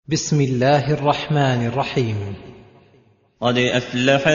بسم الله الرحمن الرحيم. قد أفلح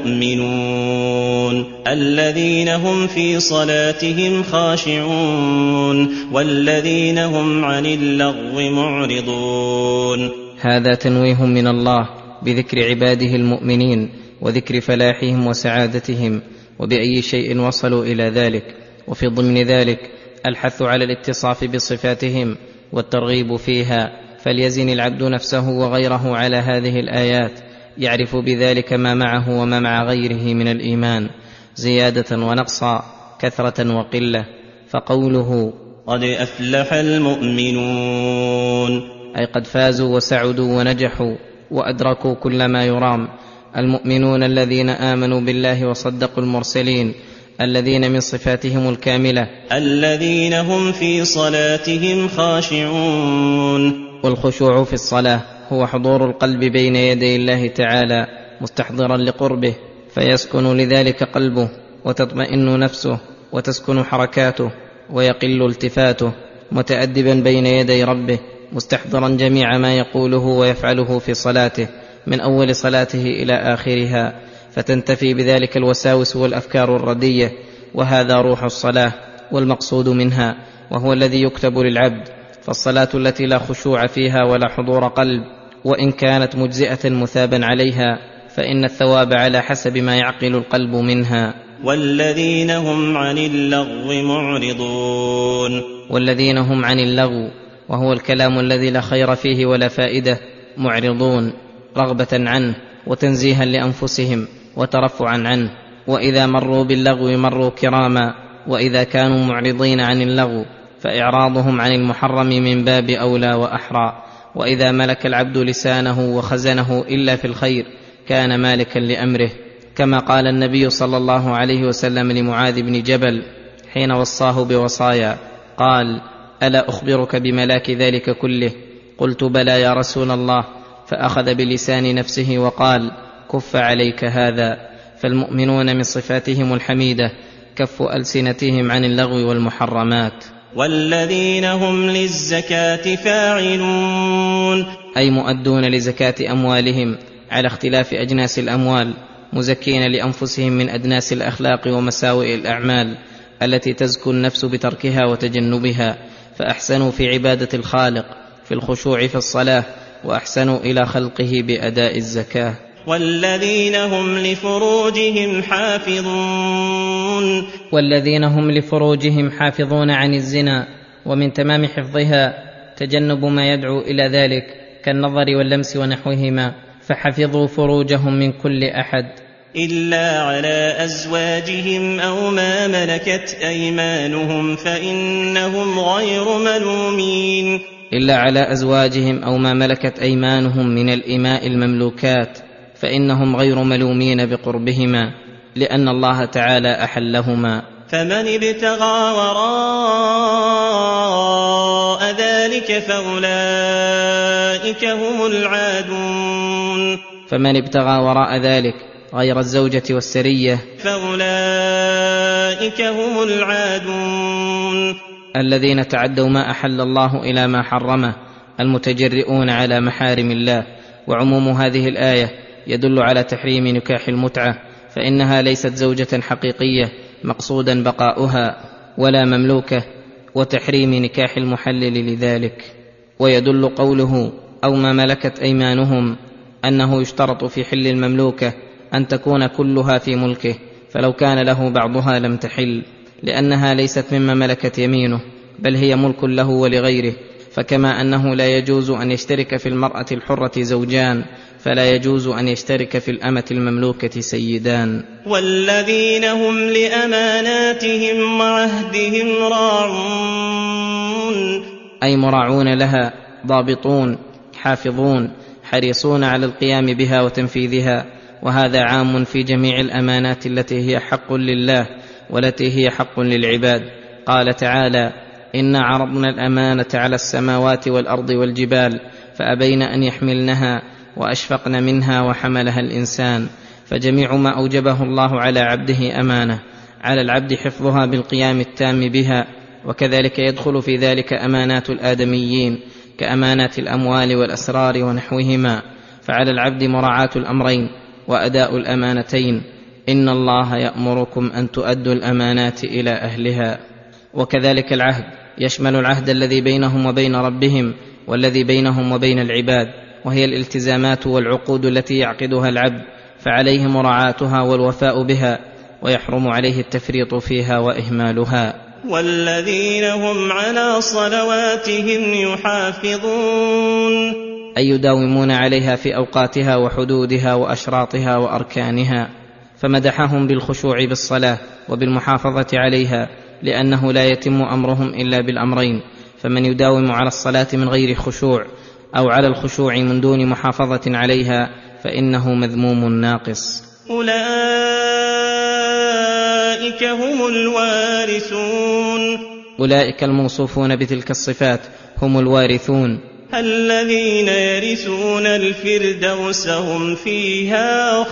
المؤمنون الذين هم في صلاتهم خاشعون والذين هم عن اللغو معرضون. هذا تنويه من الله بذكر عباده المؤمنين وذكر فلاحهم وسعادتهم وبأي شيء وصلوا إلى ذلك، وفي ضمن ذلك الحث على الاتصاف بصفاتهم والترغيب فيها، فليزن العبد نفسه وغيره على هذه الآيات، يعرف بذلك ما معه وما مع غيره من الإيمان زيادة ونقصا، كثرة وقلة. فقوله قد أفلح المؤمنون أي قد فازوا وسعدوا ونجحوا وأدركوا كل ما يرام. المؤمنون الذين آمنوا بالله وصدقوا المرسلين، الذين من صفاتهم الكاملة الذين هم في صلاتهم خاشعون. والخشوع في الصلاة هو حضور القلب بين يدي الله تعالى مستحضرا لقربه، فيسكن لذلك قلبه وتطمئن نفسه وتسكن حركاته ويقل التفاته، متأدبا بين يدي ربه مستحضرا جميع ما يقوله ويفعله في صلاته من أول صلاته إلى آخرها، فتنتفي بذلك الوساوس والأفكار الردية. وهذا روح الصلاة والمقصود منها، وهو الذي يكتب للعبد. فالصلاة التي لا خشوع فيها ولا حضور قلب، وإن كانت مجزئة مثابا عليها، فإن الثواب على حسب ما يعقل القلب منها. والذين هم عن اللغو معرضون. والذين هم عن اللغو وهو الكلام الذي لا خير فيه ولا فائدة معرضون، رغبة عنه وتنزيها لأنفسهم وترفعا عنه. وإذا مروا باللغو مروا كراما، وإذا كانوا معرضين عن اللغو فإعراضهم عن المحرم من باب أولى وأحرى. وإذا ملك العبد لسانه وخزنه إلا في الخير كان مالكا لأمره، كما قال النبي صلى الله عليه وسلم لمعاذ بن جبل حين وصاه بوصايا، قال: ألا أخبرك بملاك ذلك كله؟ قلت: بلى يا رسول الله. فأخذ بلسان نفسه وقال: كف عليك هذا. فالمؤمنون من صفاتهم الحميدة كف ألسنتهم عن اللغو والمحرمات. والذين هم للزكاة فاعلون أي مؤدون لزكاة أموالهم على اختلاف أجناس الأموال، مزكين لأنفسهم من أدناس الأخلاق ومساوئ الأعمال التي تزكو النفس بتركها وتجنبها، فأحسنوا في عبادة الخالق في الخشوع في الصلاة، وأحسنوا إلى خلقه بأداء الزكاة. والذين هم لفروجهم حافظون. والذين هم لفروجهم حافظون عن الزنا، ومن تمام حفظها تجنب ما يدعو إلى ذلك كالنظر واللمس ونحوهما، فحفظوا فروجهم من كل أحد إلا على أزواجهم أو ما ملكت أيمانهم فإنهم غير ملومين. إلا على أزواجهم أو ما ملكت أيمانهم من الإماء المملوكات فإنهم غير ملومين بقربهما، لأن الله تعالى أحلهما. فمن ابتغى وراء ذلك فأولئك هم العادون. فمن ابتغى وراء ذلك غير الزوجة والسرية فأولئك هم العادون، الذين تعدوا ما أحل الله إلى ما حرمه، المتجرئون على محارم الله. وعموم هذه الآية يدل على تحريم نكاح المتعة، فإنها ليست زوجة حقيقية مقصودا بقاؤها ولا مملوكة، وتحريم نكاح المحلل لذلك. ويدل قوله أو ما ملكت أيمانهم أنه يشترط في حل المملوكة أن تكون كلها في ملكه، فلو كان له بعضها لم تحل، لأنها ليست مما ملكت يمينه، بل هي ملك له ولغيره. فكما أنه لا يجوز أن يشترك في المرأة الحرة زوجان، فلا يجوز أن يشترك في الأمة المملوكة سيدان. والذين هم لأماناتهم وعهدهم راعون، أي مراعون لها، ضابطون، حافظون، حريصون على القيام بها وتنفيذها. وهذا عام في جميع الأمانات التي هي حق لله والتي هي حق للعباد. قال تعالى: إنا عرضنا الأمانة على السماوات والأرض والجبال فأبين أن يحملنها وأشفقن منها وحملها الإنسان. فجميع ما أوجبه الله على عبده أمانة، على العبد حفظها بالقيام التام بها. وكذلك يدخل في ذلك أمانات الآدميين كأمانات الأموال والأسرار ونحوهما، فعلى العبد مراعاة الأمرين وأداء الأمانتين. إن الله يأمركم أن تؤدوا الأمانات إلى أهلها. وكذلك العهد يشمل العهد الذي بينهم وبين ربهم والذي بينهم وبين العباد، وهي الالتزامات والعقود التي يعقدها العبد، فعليه مراعاتها والوفاء بها، ويحرم عليه التفريط فيها وإهمالها. والذين هم على صلواتهم يحافظون، أي يداومون عليها في أوقاتها وحدودها وأشراطها وأركانها. فمدحهم بالخشوع بالصلاة وبالمحافظة عليها، لأنه لا يتم أمرهم إلا بالأمرين، فمن يداوم على الصلاة من غير خشوع أو على الخشوع من دون محافظة عليها فإنه مذموم ناقص. أولئك هم الوارثون، أولئك الموصوفون بتلك الصفات هم الوارثون، الذين يرثون الفردوس هم فيها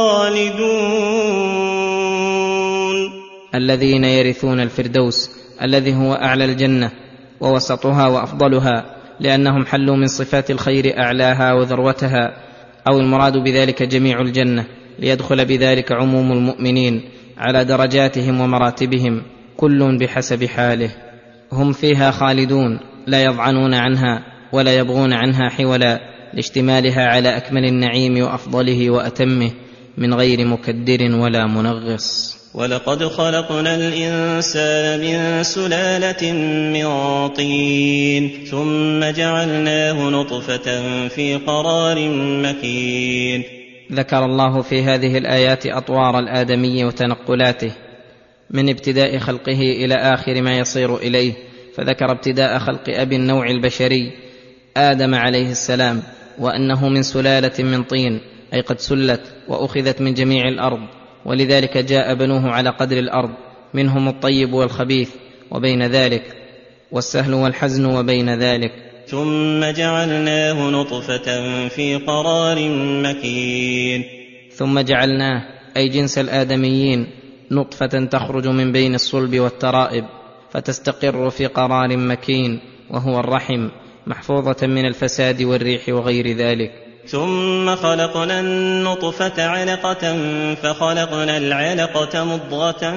خالدون. الذين يرثون الفردوس الذي هو أعلى الجنة ووسطها وأفضلها، لأنهم حلوا من صفات الخير أعلاها وذروتها، أو المراد بذلك جميع الجنة، ليدخل بذلك عموم المؤمنين على درجاتهم ومراتبهم، كل بحسب حاله. هم فيها خالدون، لا يضعنون عنها ولا يبغون عنها حولا، لاشتمالها على أكمل النعيم وأفضله وأتمه، من غير مكدر ولا منغص. ولقد خلقنا الإنسان من سلالة من طين، ثم جعلناه نطفة في قرار مكين. ذكر الله في هذه الآيات أطوار الآدمي وتنقلاته من ابتداء خلقه إلى آخر ما يصير إليه، فذكر ابتداء خلق أبي النوع البشري آدم عليه السلام، وأنه من سلالة من طين، أي قد سلت وأخذت من جميع الأرض، ولذلك جاء بنوه على قدر الأرض، منهم الطيب والخبيث وبين ذلك، والسهل والحزن وبين ذلك. ثم جعلناه نطفة في قرار مكين. ثم جعلناه أي جنس الآدميين نطفة تخرج من بين الصلب والترائب، فتستقر في قرار مكين وهو الرحم، محفوظة من الفساد والريح وغير ذلك. ثم خلقنا النطفة علقة، فخلقنا العلقة مضغة،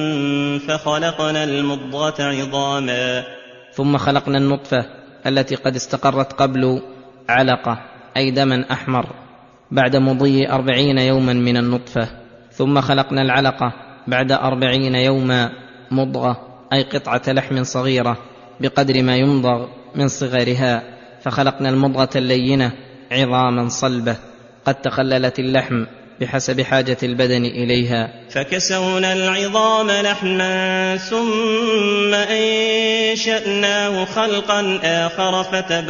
فخلقنا المضغة عظاما. ثم خلقنا النطفة التي قد استقرت قبل علقة، أي دما أحمر، بعد مضي 40 يوما من النطفة. ثم خلقنا العلقة بعد 40 يوما مضغة، أي قطعة لحم صغيرة بقدر ما يمضغ من صغرها، فخلقنا المضغة اللينة عظاما صلبة قد تخللت اللحم بحسب حاجة البدن إليها، فكسونا العظام لحما ثم أنشأناه خلقا آخر،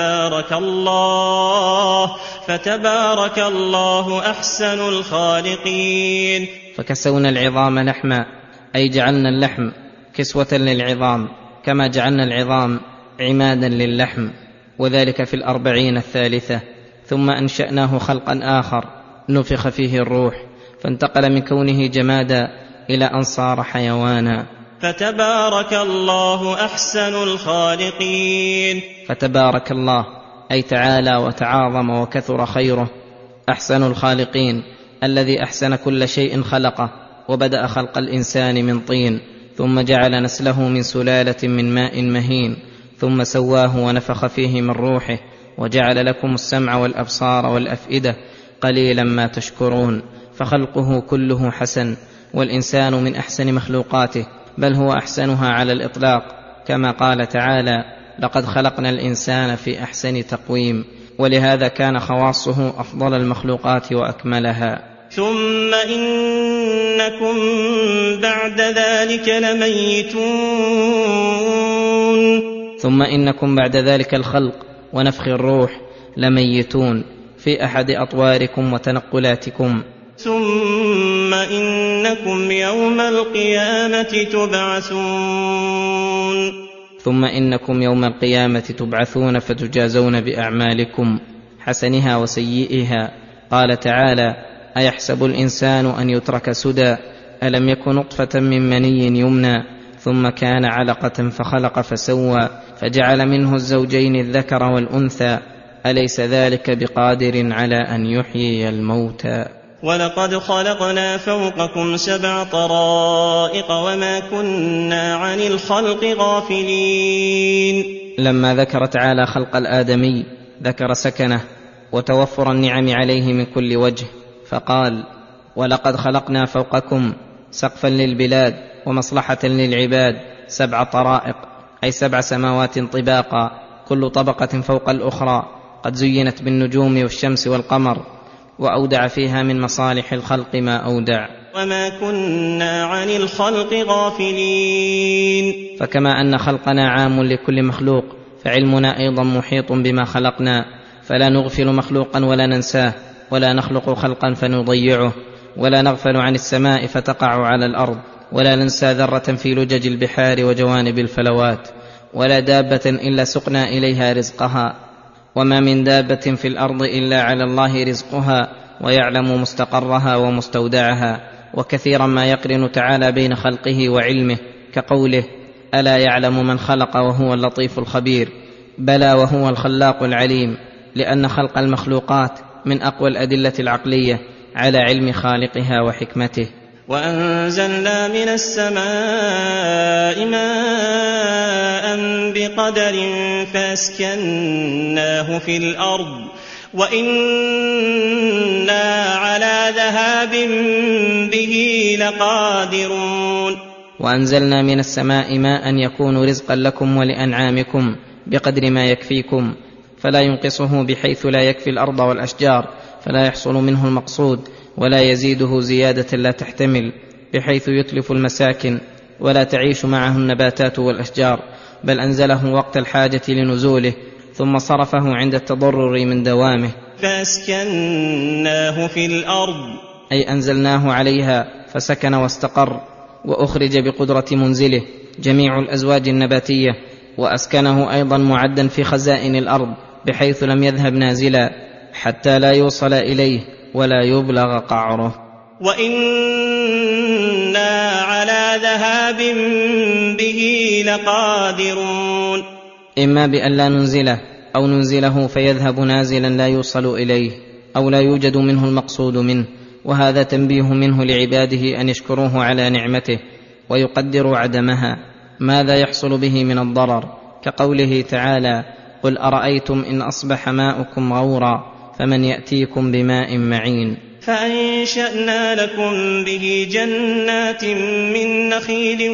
فتبارك الله أحسن الخالقين. فكسونا العظام لحما، أي جعلنا اللحم كسوة للعظام، كما جعلنا العظام عمادا للحم، وذلك في 40 الثالثة. ثم أنشأناه خلقا آخر نفخ فيه الروح، فانتقل من كونه جمادا إلى أن صار حيوانا. فتبارك الله أحسن الخالقين. فتبارك الله أي تعالى وتعاظم وكثر خيره، أحسن الخالقين، الذي أحسن كل شيء خلقه، وبدأ خلق الإنسان من طين، ثم جعل نسله من سلالة من ماء مهين، ثم سواه ونفخ فيه من روحه، وجعل لكم السمع والأبصار والأفئدة، قليلا ما تشكرون. فخلقه كله حسن، والإنسان من أحسن مخلوقاته، بل هو أحسنها على الإطلاق، كما قال تعالى: لقد خلقنا الإنسان في أحسن تقويم. ولهذا كان خواصه أفضل المخلوقات وأكملها. ثم إنكم بعد ذلك لميتون. ثم إنكم بعد ذلك الخلق ونفخ الروح لميتون في أحد أطواركم وتنقلاتكم. ثم إنكم يوم القيامة تبعثون. ثم إنكم يوم القيامة تبعثون فتجازون بأعمالكم حسنها وسيئها. قال تعالى: أيحسب الإنسان أن يترك سدى، ألم يك نطفة من مني يمنى ثم كان علقة فخلق فسوى فجعل منه الزوجين الذكر والأنثى، أليس ذلك بقادر على أن يحيي الموتى؟ ولقد خلقنا فوقكم 7 طرائق وما كنا عن الخلق غافلين. لما ذكر تعالى خلق الآدمي ذكر سكنه وتوفر النعم عليه من كل وجه، فقال: ولقد خلقنا فوقكم سقفا للبلاد ومصلحة للعباد 7 طرائق، أي 7 سماوات طباقا، كل طبقة فوق الأخرى، قد زينت بالنجوم والشمس والقمر، وأودع فيها من مصالح الخلق ما أودع. وما كنا عن الخلق غافلين. فكما أن خلقنا عام لكل مخلوق، فعلمنا أيضا محيط بما خلقنا، فلا نغفل مخلوقا ولا ننساه، ولا نخلق خلقا فنضيعه، ولا نغفل عن السماء فتقع على الأرض، ولا ننسى ذرة في لجج البحار وجوانب الفلوات، ولا دابة إلا سقنا إليها رزقها. وما من دابة في الأرض إلا على الله رزقها ويعلم مستقرها ومستودعها. وكثيرا ما يقرن تعالى بين خلقه وعلمه، كقوله: ألا يعلم من خلق وهو اللطيف الخبير. بلى، وهو الخلاق العليم، لأن خلق المخلوقات من أقوى الأدلة العقلية على علم خالقها وحكمته. وأنزلنا من السماء ماء بقدر فأسكناه في الأرض وإنا على ذهاب به لقادرون. وأنزلنا من السماء ماء يكون رزقا لكم ولأنعامكم بقدر ما يكفيكم، فلا ينقصه بحيث لا يكفي الأرض والأشجار، فلا يحصل منه المقصود، ولا يزيده زيادة لا تحتمل، بحيث يتلف المساكن ولا تعيش معه النباتات والأشجار، بل أنزله وقت الحاجة لنزوله، ثم صرفه عند التضرر من دوامه. فأسكناه في الأرض، أي أنزلناه عليها فسكن واستقر، وأخرج بقدرة منزله جميع الأزواج النباتية، وأسكنه أيضا معدا في خزائن الأرض، بحيث لم يذهب نازلا حتى لا يوصل إليه ولا يبلغ قعره. وإنا على ذهاب به لقادرون. إما بأن لا ننزله، أو ننزله فيذهب نازلا لا يوصل إليه، أو لا يوجد منه المقصود منه، وهذا تنبيه منه لعباده أن يشكروه على نعمته ويقدروا عدمها، ماذا يحصل به من الضرر، كقوله تعالى: قل أرأيتم إن أصبح ماؤكم غورا فمن يأتيكم بماء معين. فأنشأنا لكم به جنات من نخيل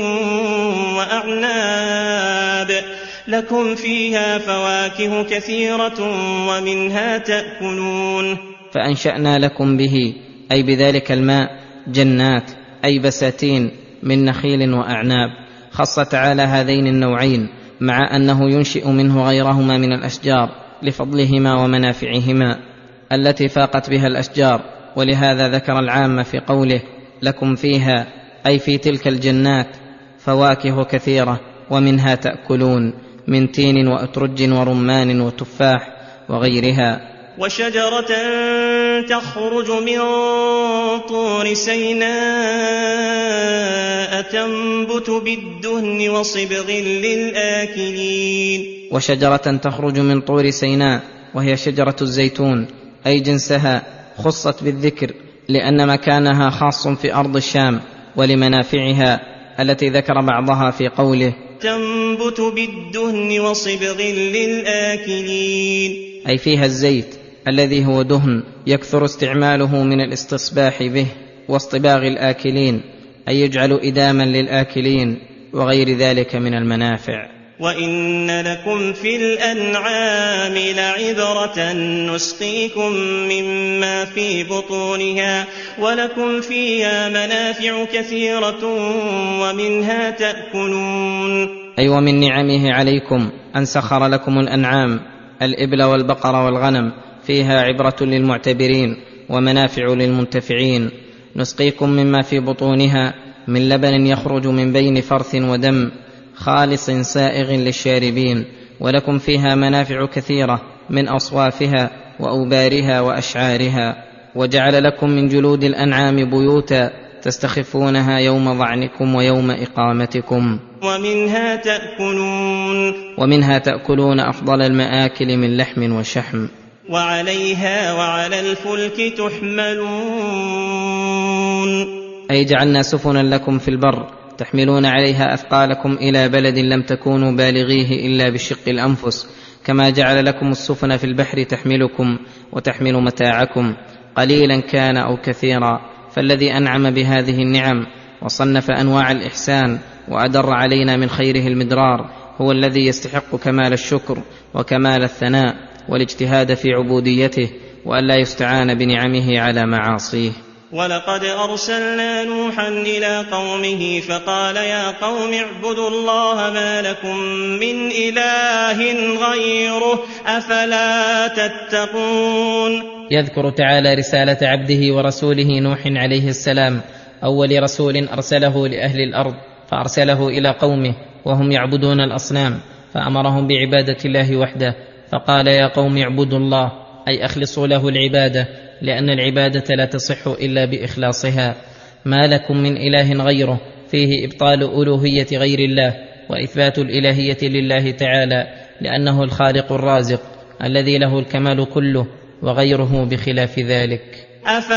وأعناب لكم فيها فواكه كثيرة ومنها تأكلون. فأنشأنا لكم به، أي بذلك الماء، جنات، أي بساتين من نخيل وأعناب. خص تعالى هذين النوعين، مع أنه ينشئ منه غيرهما من الأشجار لفضلهما ومنافعهما التي فاقت بها الأشجار، ولهذا ذكر العام في قوله: لكم فيها، أي في تلك الجنات، فواكه كثيرة ومنها تأكلون، من تين وأترج ورمان وتفاح وغيرها. وشجرة تخرج من طور سيناء تنبت بالدهن وصبغ للآكلين. وشجرة تخرج من طور سيناء، وهي شجرة الزيتون، أي جنسها، خصت بالذكر لأن مكانها خاص في أرض الشام ولمنافعها التي ذكر بعضها في قوله: تنبت بالدهن وصبغ للآكلين، أي فيها الزيت الذي هو دهن يكثر استعماله من الاستصباح به، واصطباغ الآكلين، أي يجعل إداما للآكلين، وغير ذلك من المنافع. وإن لكم في الأنعام لعبرة نسقيكم مما في بطونها ولكم فيها منافع كثيرة ومنها تأكلون. أي ومن نعمه عليكم أن سخر لكم الأنعام، الإبل والبقر والغنم، فيها عبرة للمعتبرين ومنافع للمنتفعين. نسقيكم مما في بطونها من لبن يخرج من بين فرث ودم خالص سائغ للشاربين، ولكم فيها منافع كثيرة من أصوافها وأوبارها وأشعارها. وجعل لكم من جلود الأنعام بيوتا تستخفونها يوم ظعنكم ويوم إقامتكم. ومنها تأكلون أفضل المآكل من لحم وشحم. وعليها وعلى الفلك تحملون، أي جعلنا سفنا لكم في البر تحملون عليها أثقالكم إلى بلد لم تكونوا بالغيه إلا بشق الأنفس، كما جعل لكم السفن في البحر تحملكم وتحمل متاعكم قليلا كان أو كثيرا. فالذي أنعم بهذه النعم وصنف أنواع الإحسان وأدر علينا من خيره المدرار هو الذي يستحق كمال الشكر وكمال الثناء والاجتهاد في عبوديته، وألا يستعان بنعمه على معاصيه. ولقد أرسلنا نوحا إلى قومه فقال يا قوم اعبدوا الله ما لكم من إله غيره أفلا تتقون. يذكر تعالى رسالة عبده ورسوله نوح عليه السلام، أول رسول أرسله لأهل الأرض، فأرسله إلى قومه وهم يعبدون الأصنام، فأمرهم بعبادة الله وحده، فقال يا قوم اعبدوا الله، أي أخلصوا له العبادة، لأن العبادة لا تصح إلا بإخلاصها. ما لكم من إله غيره فيه إبطال ألوهية غير الله وإثبات الإلهية لله تعالى، لأنه الخالق الرازق الذي له الكمال كله، وغيره بخلاف ذلك.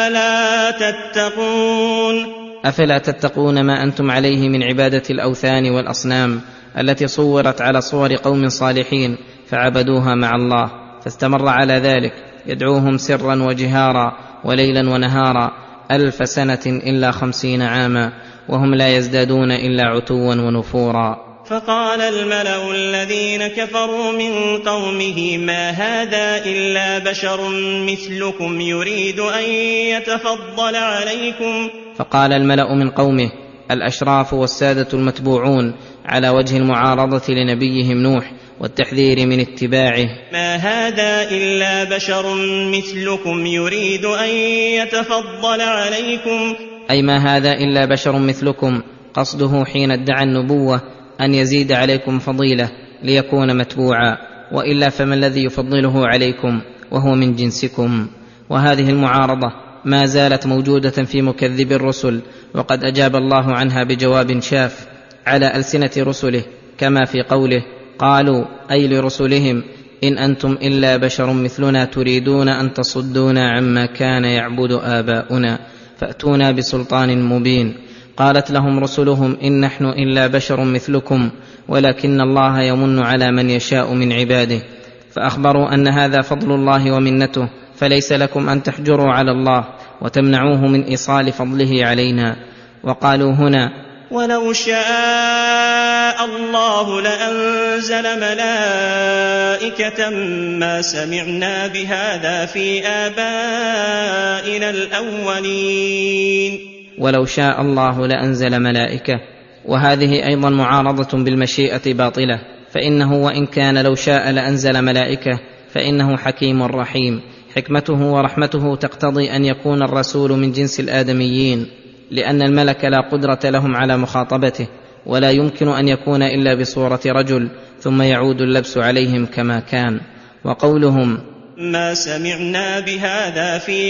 أفلا تتقون ما أنتم عليه من عبادة الأوثان والأصنام التي صورت على صور قوم صالحين فعبدوها مع الله، فاستمر على ذلك يدعوهم سرا وجهارا وليلا ونهارا 1000 سنة إلا 50 عاما، وهم لا يزدادون إلا عتوا ونفورا. فقال الملأ الذين كفروا من قومه ما هذا إلا بشر مثلكم يريد أن يتفضل عليكم. فقال الملأ من قومه الأشراف والسادة المتبوعون على وجه المعارضة لنبيهم نوح والتحذير من اتباعه، ما هذا إلا بشر مثلكم يريد أن يتفضل عليكم، أي ما هذا إلا بشر مثلكم، قصده حين ادعى النبوة أن يزيد عليكم فضيلة ليكون متبوعا، وإلا فما الذي يفضله عليكم وهو من جنسكم. وهذه المعارضة ما زالت موجودة في مكذب الرسل، وقد أجاب الله عنها بجواب شاف على ألسنة رسله، كما في قوله قالوا أي لرسلهم إن أنتم إلا بشر مثلنا تريدون أن تصدونا عما كان يعبد آباؤنا فأتونا بسلطان مبين. قالت لهم رسلهم إن نحن إلا بشر مثلكم ولكن الله يمن على من يشاء من عباده، فأخبروا أن هذا فضل الله ومنته، فليس لكم أن تحجروا على الله وتمنعوه من إيصال فضله علينا. وقالوا هنا ولو شاء الله لأنزل ملائكة ما سمعنا بهذا في آبائنا الأولين. ولو شاء الله لأنزل ملائكة، وهذه أيضا معارضة بالمشيئة باطلة، فإنه وإن كان لو شاء لأنزل ملائكة فإنه حكيم رحيم، حكمته ورحمته تقتضي أن يكون الرسول من جنس الآدميين، لأن الملك لا قدرة لهم على مخاطبته، ولا يمكن أن يكون إلا بصورة رجل ثم يعود اللبس عليهم كما كان. وقولهم ما سمعنا بهذا في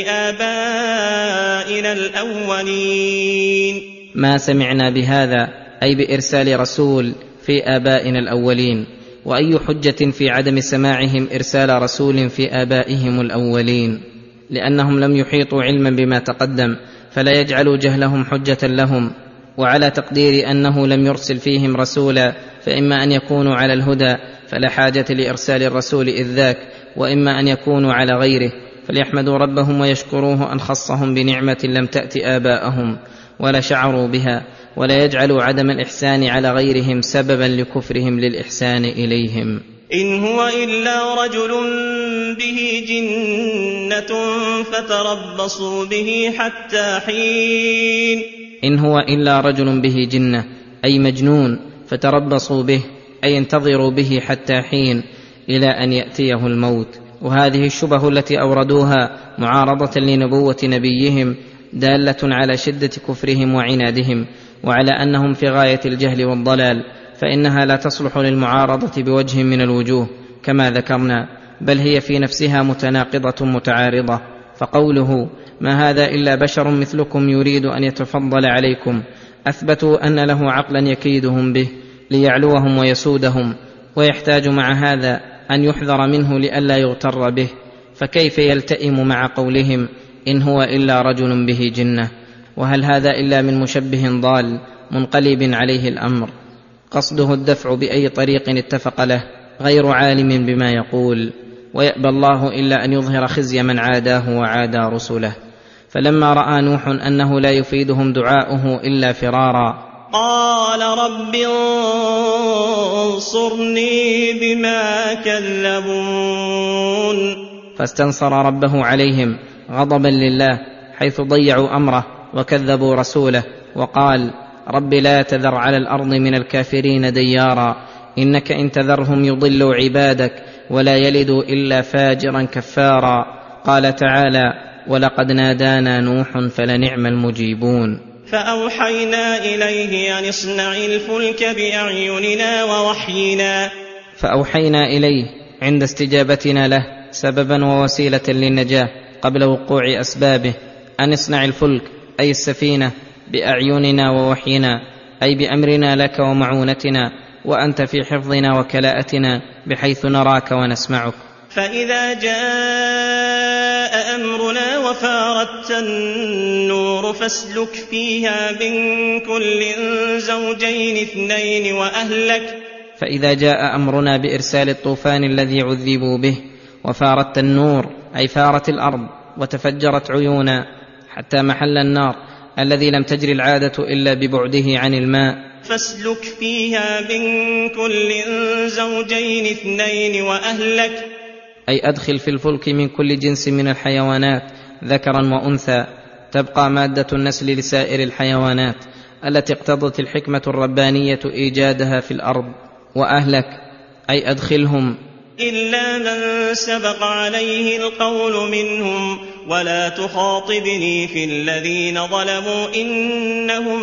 آبائنا الأولين، ما سمعنا بهذا أي بإرسال رسول في آبائنا الأولين، وأي حجة في عدم سماعهم إرسال رسول في آبائهم الأولين، لأنهم لم يحيطوا علما بما تقدم، فلا يجعلوا جهلهم حجة لهم. وعلى تقدير أنه لم يرسل فيهم رسولا فإما أن يكونوا على الهدى فلا حاجة لإرسال الرسول إذ ذاك، وإما أن يكونوا على غيره فليحمدوا ربهم ويشكروه أن خصهم بنعمة لم تأت آباءهم ولا شعروا بها، ولا يجعلوا عدم الإحسان على غيرهم سببا لكفرهم للإحسان إليهم. إن هو إلا رجل به جنة فتربصوا به حتى حين. إن هو إلا رجل به جنة أي مجنون، فتربصوا به أي انتظروا به حتى حين إلى أن يأتيه الموت. وهذه الشبه التي أوردوها معارضة لنبوة نبيهم دالة على شدة كفرهم وعنادهم، وعلى أنهم في غاية الجهل والضلال، فإنها لا تصلح للمعارضة بوجه من الوجوه كما ذكرنا، بل هي في نفسها متناقضة متعارضة. فقوله ما هذا إلا بشر مثلكم يريد أن يتفضل عليكم أثبتوا أن له عقلا يكيدهم به ليعلوهم ويسودهم، ويحتاج مع هذا أن يحذر منه لئلا يغتر به، فكيف يلتئم مع قولهم إن هو إلا رجل به جنة؟ وهل هذا إلا من مشبه ضال منقلب عليه الأمر قصده الدفع بأي طريق اتفق له، غير عالم بما يقول، ويأبى الله إلا أن يظهر خزي من عاداه وعادى رسله. فلما رأى نوح أنه لا يفيدهم دعاؤه إلا فرارا قال رب انصرني بما كذبون، فاستنصر ربه عليهم غضبا لله حيث ضيعوا أمره وكذبوا رسوله، وقال رب لا تذر على الأرض من الكافرين ديارا إنك إن تذرهم يضلوا عبادك ولا يلدوا إلا فاجرا كفارا. قال تعالى ولقد نادانا نوح فلنعم المجيبون. فأوحينا إليه أن اصنع الفلك بأعيننا ووحينا، فأوحينا إليه عند استجابتنا له سببا ووسيلة للنجاة قبل وقوع أسبابه أن اصنع الفلك أي السفينة بأعيننا ووحينا أي بأمرنا لك ومعونتنا، وأنت في حفظنا وكلاءتنا بحيث نراك ونسمعك. فإذا جاء أمرنا وفارت النور فاسلك فيها من كل زوجين اثنين وأهلك. فإذا جاء أمرنا بإرسال الطوفان الذي عذبوا به وفارت النور أي فارت الأرض وتفجرت عيونا حتى محل النار الذي لم تجري العادة إلا ببعده عن الماء، فاسلك فيها من كل زوجين اثنين وأهلك أي أدخل في الفلك من كل جنس من الحيوانات ذكرا وأنثى تبقى مادة النسل لسائر الحيوانات التي اقتضت الحكمة الربانية إيجادها في الأرض، وأهلك أي أدخلهم إلا من سبق عليه القول منهم ولا تخاطبني في الذين ظلموا إنهم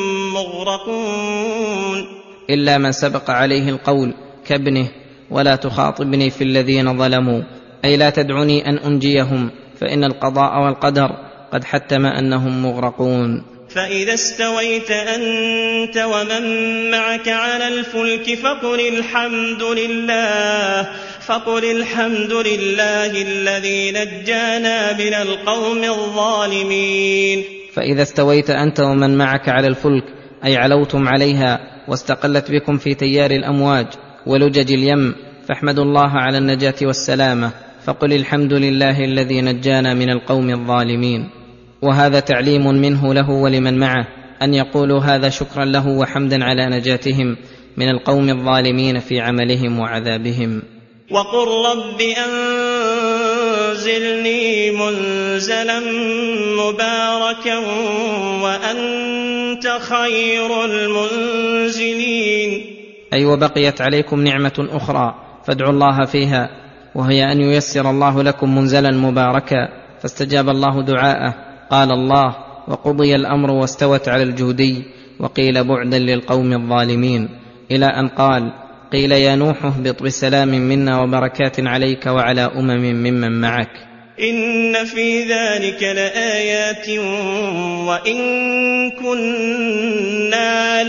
مغرقون. إلا من سبق عليه القول كابنه ولا تخاطبني في الذين ظلموا أي لا تدعني أن أنجيهم فإن القضاء والقدر قد حتم أنهم مغرقون. فإذا استويت أنت ومن معك على الفلك فقل الحمد لله الذي نجانا من القوم الظالمين. فإذا استويت أنت ومن معك على الفلك أي علوتم عليها واستقلت بكم في تيار الأمواج ولجج اليم، فاحمدوا الله على النجاة والسلامة، فقل الحمد لله الذي نجانا من القوم الظالمين. وهذا تعليم منه له ولمن معه أن يقولوا هذا شكرا له وحمدا على نجاتهم من القوم الظالمين في عملهم وعذابهم. وقل رب أنزلني منزلا مباركا وأنت خير المنزلين. أي وبقيت عليكم نعمة أخرى فادعوا الله فيها، وهي أن ييسر الله لكم منزلا مباركا، فاستجاب الله دعاءه. قال الله وقضي الأمر واستوت على الجودي وقيل بعدا للقوم الظالمين، إلى أن قال قيل يا نوح اهبط بسلام منا وبركات عليك وعلى ممن معك. إن في ذلك لآيات وإن كنا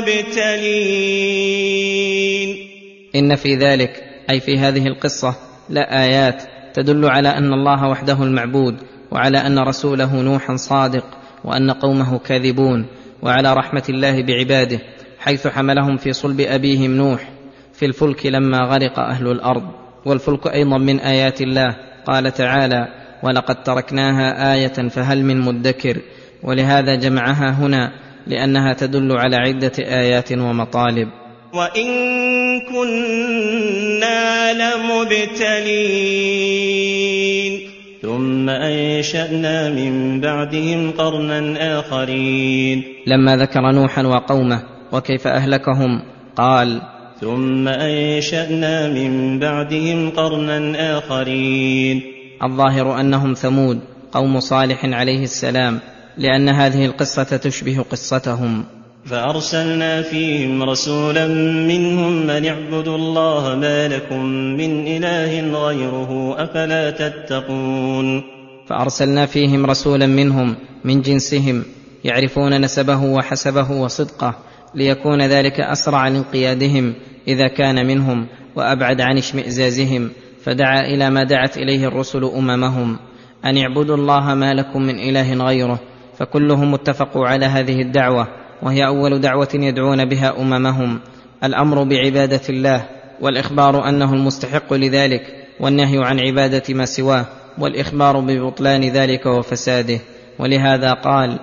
لمبتلين. إن في ذلك أي في هذه القصة لآيات تدل على أن الله وحده المعبود، وعلى أن رسوله نوحا صادق، وأن قومه كاذبون، وعلى رحمة الله بعباده حيث حملهم في صلب أبيهم نوح في الفلك لما غرق أهل الأرض. والفلك أيضا من آيات الله، قال تعالى ولقد تركناها آية فهل من مدكر، ولهذا جمعها هنا لأنها تدل على عدة آيات ومطالب. وإن كنا لمبتلين ثم أنشأنا من بعدهم قرنا آخرين. لما ذكر نوحا وقومه وكيف أهلكهم قال ثم أنشأنا من بعدهم قرنا آخرين. الظاهر أنهم ثمود قوم صالح عليه السلام، لأن هذه القصة تشبه قصتهم. فأرسلنا فيهم رسولا منهم أن اعبدوا الله ما لكم من إله غيره أفلا تتقون. فأرسلنا فيهم رسولا منهم من جنسهم يعرفون نسبه وحسبه وصدقه، ليكون ذلك أسرع لانقيادهم إذا كان منهم وأبعد عن اشمئزازهم. فدعا إلى ما دعت إليه الرسل أممهم، أن اعبدوا الله ما لكم من إله غيره، فكلهم اتفقوا على هذه الدعوة، وهي أول دعوة يدعون بها أممهم، الأمر بعبادة الله، والإخبار أنه المستحق لذلك، والنهي عن عبادة ما سواه، والإخبار ببطلان ذلك وفساده. ولهذا قال: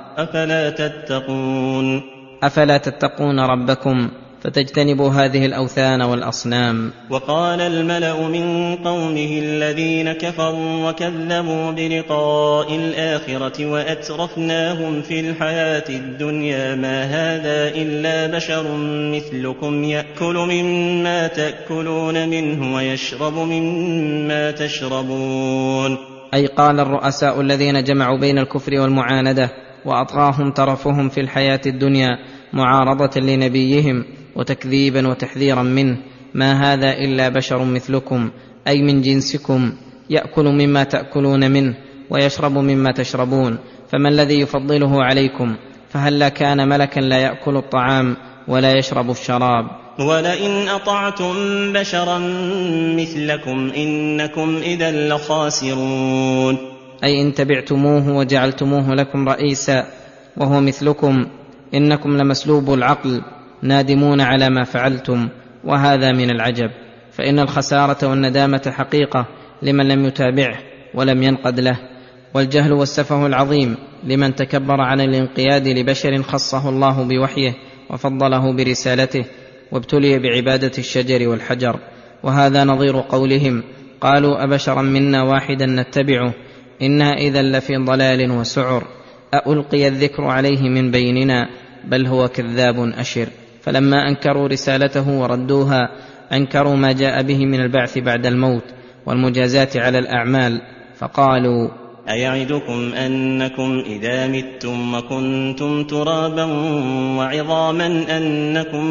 أفلا تتقون ربكم فتجتنبوا هذه الأوثان والأصنام. وقال الملأ من قومه الذين كفروا وكذبوا بلقاء الآخرة وأترفناهم في الحياة الدنيا ما هذا إلا بشر مثلكم يأكل مما تأكلون منه ويشرب مما تشربون. أي قال الرؤساء الذين جمعوا بين الكفر والمعاندة وأطغاهم ترفهم في الحياة الدنيا معارضة لنبيهم وتكذيبا وتحذيرا منه: ما هذا إلا بشر مثلكم، أي من جنسكم، يأكل مما تأكلون منه ويشرب مما تشربون، فما الذي يفضله عليكم؟ فهلا كان ملكا لا يأكل الطعام ولا يشرب الشراب. ولئن أطعتم بشرا مثلكم إنكم إذا لخاسرون. أي إن تبعتموه وجعلتموه لكم رئيسا وهو مثلكم إنكم لمسلوب العقل نادمون على ما فعلتم. وهذا من العجب، فإن الخسارة والندامة حقيقة لمن لم يتابعه ولم ينقد له، والجهل والسفه العظيم لمن تكبر عن الانقياد لبشر خصه الله بوحيه وفضله برسالته وابتلي بعبادة الشجر والحجر. وهذا نظير قولهم: قالوا أبشرا منا واحدا نتبعه إنا إذا لفي ضلال وسعر، ألقي الذكر عليه من بيننا بل هو كذاب أشر. فلما أنكروا رسالته وردوها أنكروا ما جاء به من البعث بعد الموت والمجازاة على الأعمال، فقالوا: أيعدكم أنكم إذا متم وكنتم ترابا وعظاما أنكم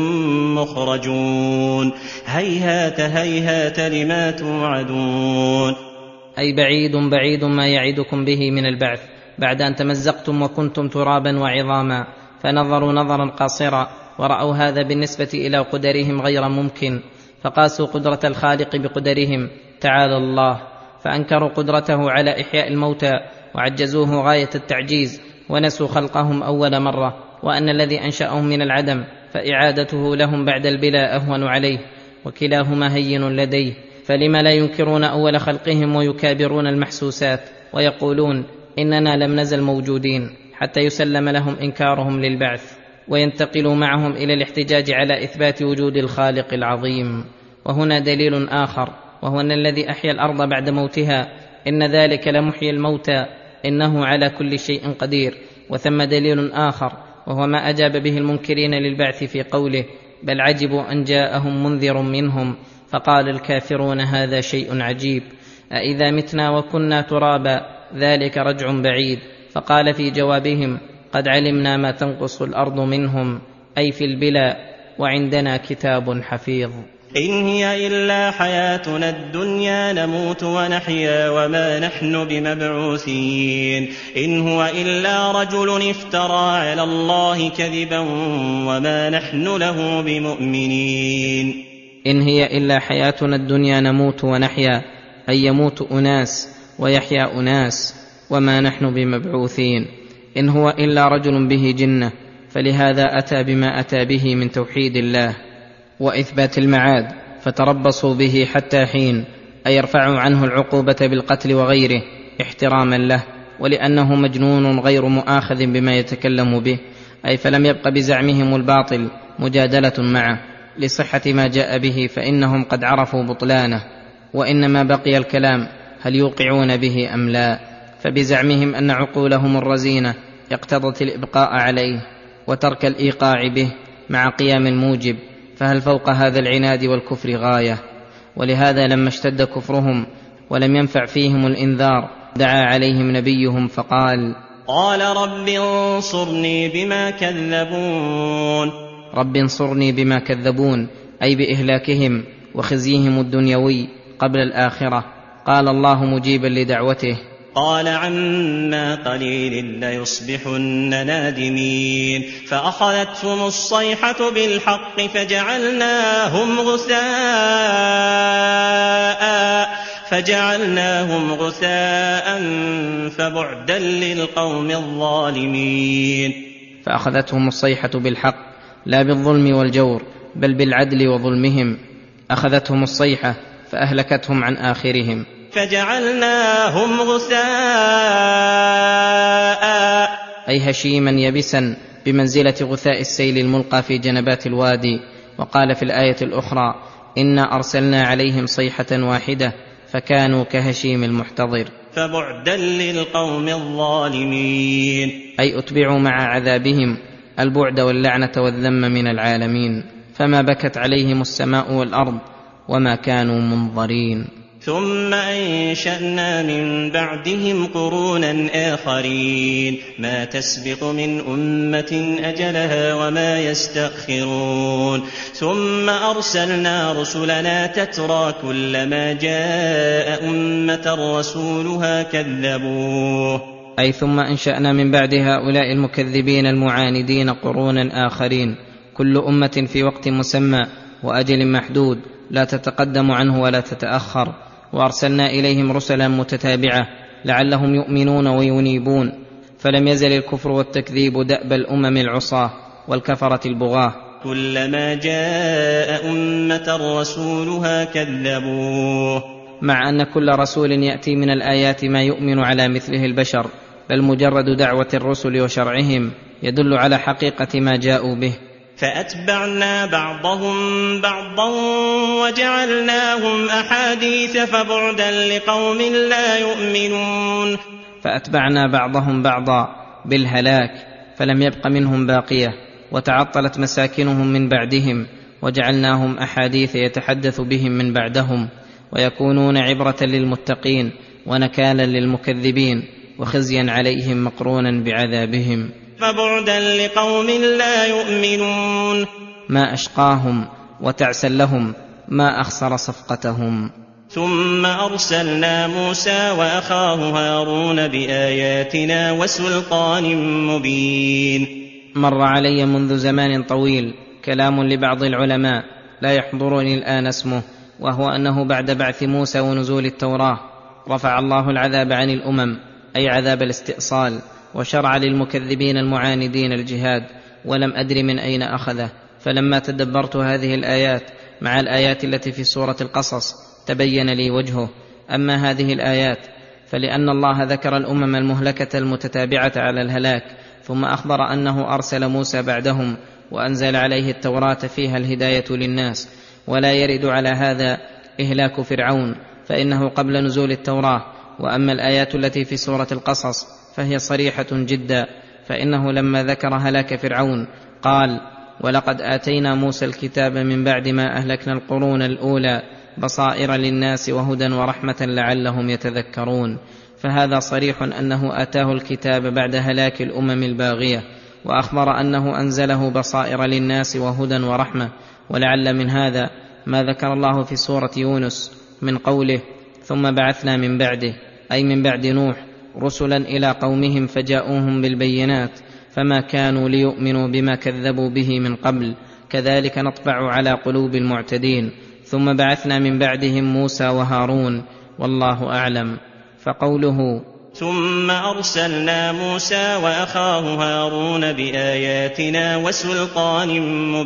مخرجون، هيهات هيهات لما توعدون. أي بعيد بعيد ما يعدكم به من البعث بعد أن تمزقتم وكنتم ترابا وعظاما. فنظروا نظرا قاصرا ورأوا هذا بالنسبة إلى قدرهم غير ممكن، فقاسوا قدرة الخالق بقدرهم تعالى الله، فأنكروا قدرته على إحياء الموتى وعجزوه غاية التعجيز، ونسوا خلقهم أول مرة، وأن الذي أنشأهم من العدم فإعادته لهم بعد البلا أهون عليه، وكلاهما هين لديه. فلما لا ينكرون أول خلقهم ويكابرون المحسوسات ويقولون إننا لم نزل موجودين، حتى يسلم لهم إنكارهم للبعث وينتقلوا معهم إلى الاحتجاج على إثبات وجود الخالق العظيم. وهنا دليل آخر، وهو أن الذي أحيا الأرض بعد موتها إن ذلك لمحيي الموتى إنه على كل شيء قدير. وثم دليل آخر، وهو ما أجاب به المنكرين للبعث في قوله: بل عجبوا أن جاءهم منذر منهم فقال الكافرون هذا شيء عجيب، أإذا متنا وكنا ترابا ذلك رجع بعيد. فقال في جوابهم: قد علمنا ما تنقص الأرض منهم، أي في البلا، وعندنا كتاب حفيظ. إن هي إلا حياتنا الدنيا نموت ونحيا وما نحن بمبعوثين. إن هو إلا رجل افترى على الله كذبا وما نحن له بمؤمنين. إن هي إلا حياتنا الدنيا نموت ونحيا، أي يموت أناس ويحيا أناس، وما نحن بمبعوثين. إن هو إلا رجل به جنة، فلهذا أتى بما أتى به من توحيد الله وإثبات المعاد، فتربصوا به حتى حين، أي يرفعوا عنه العقوبة بالقتل وغيره احتراما له، ولأنه مجنون غير مؤاخذ بما يتكلم به، أي فلم يبق بزعمهم الباطل مجادلة معه لصحة ما جاء به، فإنهم قد عرفوا بطلانه، وإنما بقي الكلام هل يوقعون به أم لا. فبزعمهم أن عقولهم الرزينة اقتضت الإبقاء عليه وترك الإيقاع به مع قيام الموجب، فهل فوق هذا العناد والكفر غاية؟ ولهذا لما اشتد كفرهم ولم ينفع فيهم الإنذار دعا عليهم نبيهم فقال: قال رب انصرني بما كذبون. رب انصرني بما كذبون، أي بإهلاكهم وخزيهم الدنيوي قبل الآخرة. قال الله مجيبا لدعوته: قال عما قليل ليصبحن نادمين فأخذتهم الصيحة بالحق فجعلناهم غثاء فبعدا للقوم الظالمين. فأخذتهم الصيحة بالحق لا بالظلم والجور بل بالعدل وظلمهم، أخذتهم الصيحة فأهلكتهم عن آخرهم. فجعلناهم غثاء أي هشيما يبسا بمنزلة غثاء السيل الملقى في جنبات الوادي. وقال في الآية الأخرى إنا أرسلنا عليهم صيحة واحدة فكانوا كهشيم المحتضر. فبعدا للقوم الظالمين أي أتبعوا مع عذابهم البعد واللعنة والذم من العالمين، فما بكت عليهم السماء والأرض وما كانوا منظرين. ثم أنشأنا من بعدهم قرونا آخرين ما تسبق من أمة أجلها وما يستأخرون ثم أرسلنا رسلنا تترى كلما جاء أمة رسولها كذبوه. أي ثم أنشأنا من بعد هؤلاء المكذبين المعاندين قرونا آخرين، كل أمة في وقت مسمى وأجل محدود لا تتقدم عنه ولا تتأخر، وأرسلنا إليهم رسلا متتابعة لعلهم يؤمنون وينيبون. فلم يزل الكفر والتكذيب دأب الأمم العصاة والكفرة البغاة. كلما جاء أمة رسولها كذبوه. مع أن كل رسول يأتي من الآيات ما يؤمن على مثله البشر، بل مجرد دعوة الرسل وشرعهم يدل على حقيقة ما جاءوا به. فأتبعنا بعضهم بعضا وجعلناهم أحاديث فبعدا لقوم لا يؤمنون. فأتبعنا بعضهم بعضا بالهلاك فلم يبق منهم باقية، وتعطلت مساكنهم من بعدهم، وجعلناهم أحاديث يتحدث بهم من بعدهم، ويكونون عبرة للمتقين ونكالا للمكذبين وخزيا عليهم مقرونا بعذابهم. فبعدا لقوم لا يؤمنون. ما أشقاهم وتعسا لهم، ما أخسر صفقتهم. ثم أرسلنا موسى وأخاه هارون بآياتنا وسلطان مبين. مر علي منذ زمان طويل كلام لبعض العلماء لا يحضرني الآن اسمه، وهو أنه بعد بعث موسى ونزول التوراة رفع الله العذاب عن الأمم، أي عذاب الاستئصال، وشرع للمكذبين المعاندين الجهاد، ولم أدر من أين أخذه. فلما تدبرت هذه الآيات مع الآيات التي في سورة القصص تبين لي وجهه. أما هذه الآيات فلأن الله ذكر الأمم المهلكة المتتابعة على الهلاك، ثم أخبر أنه أرسل موسى بعدهم وأنزل عليه التوراة فيها الهداية للناس، ولا يرد على هذا إهلاك فرعون فإنه قبل نزول التوراة. وأما الآيات التي في سورة القصص فهي صريحة جدا، فإنه لما ذكر هلاك فرعون قال ولقد آتينا موسى الكتاب من بعد ما أهلكنا القرون الأولى بصائر للناس وهدى ورحمة لعلهم يتذكرون. فهذا صريح أنه آتاه الكتاب بعد هلاك الأمم الباغية، وأخبر أنه أنزله بصائر للناس وهدى ورحمة. ولعل من هذا ما ذكر الله في سورة يونس من قوله ثم بعثنا من بعده، أي من بعد نوح، رسلا إلى قومهم فجاءوهم بالبينات فما كانوا ليؤمنوا بما كذبوا به من قبل، كذلك نطبع على قلوب المعتدين. ثم بعثنا من بعدهم موسى وهارون، والله أعلم. فقوله ثم أرسلنا موسى وأخاه هارون بآياتنا وسلطان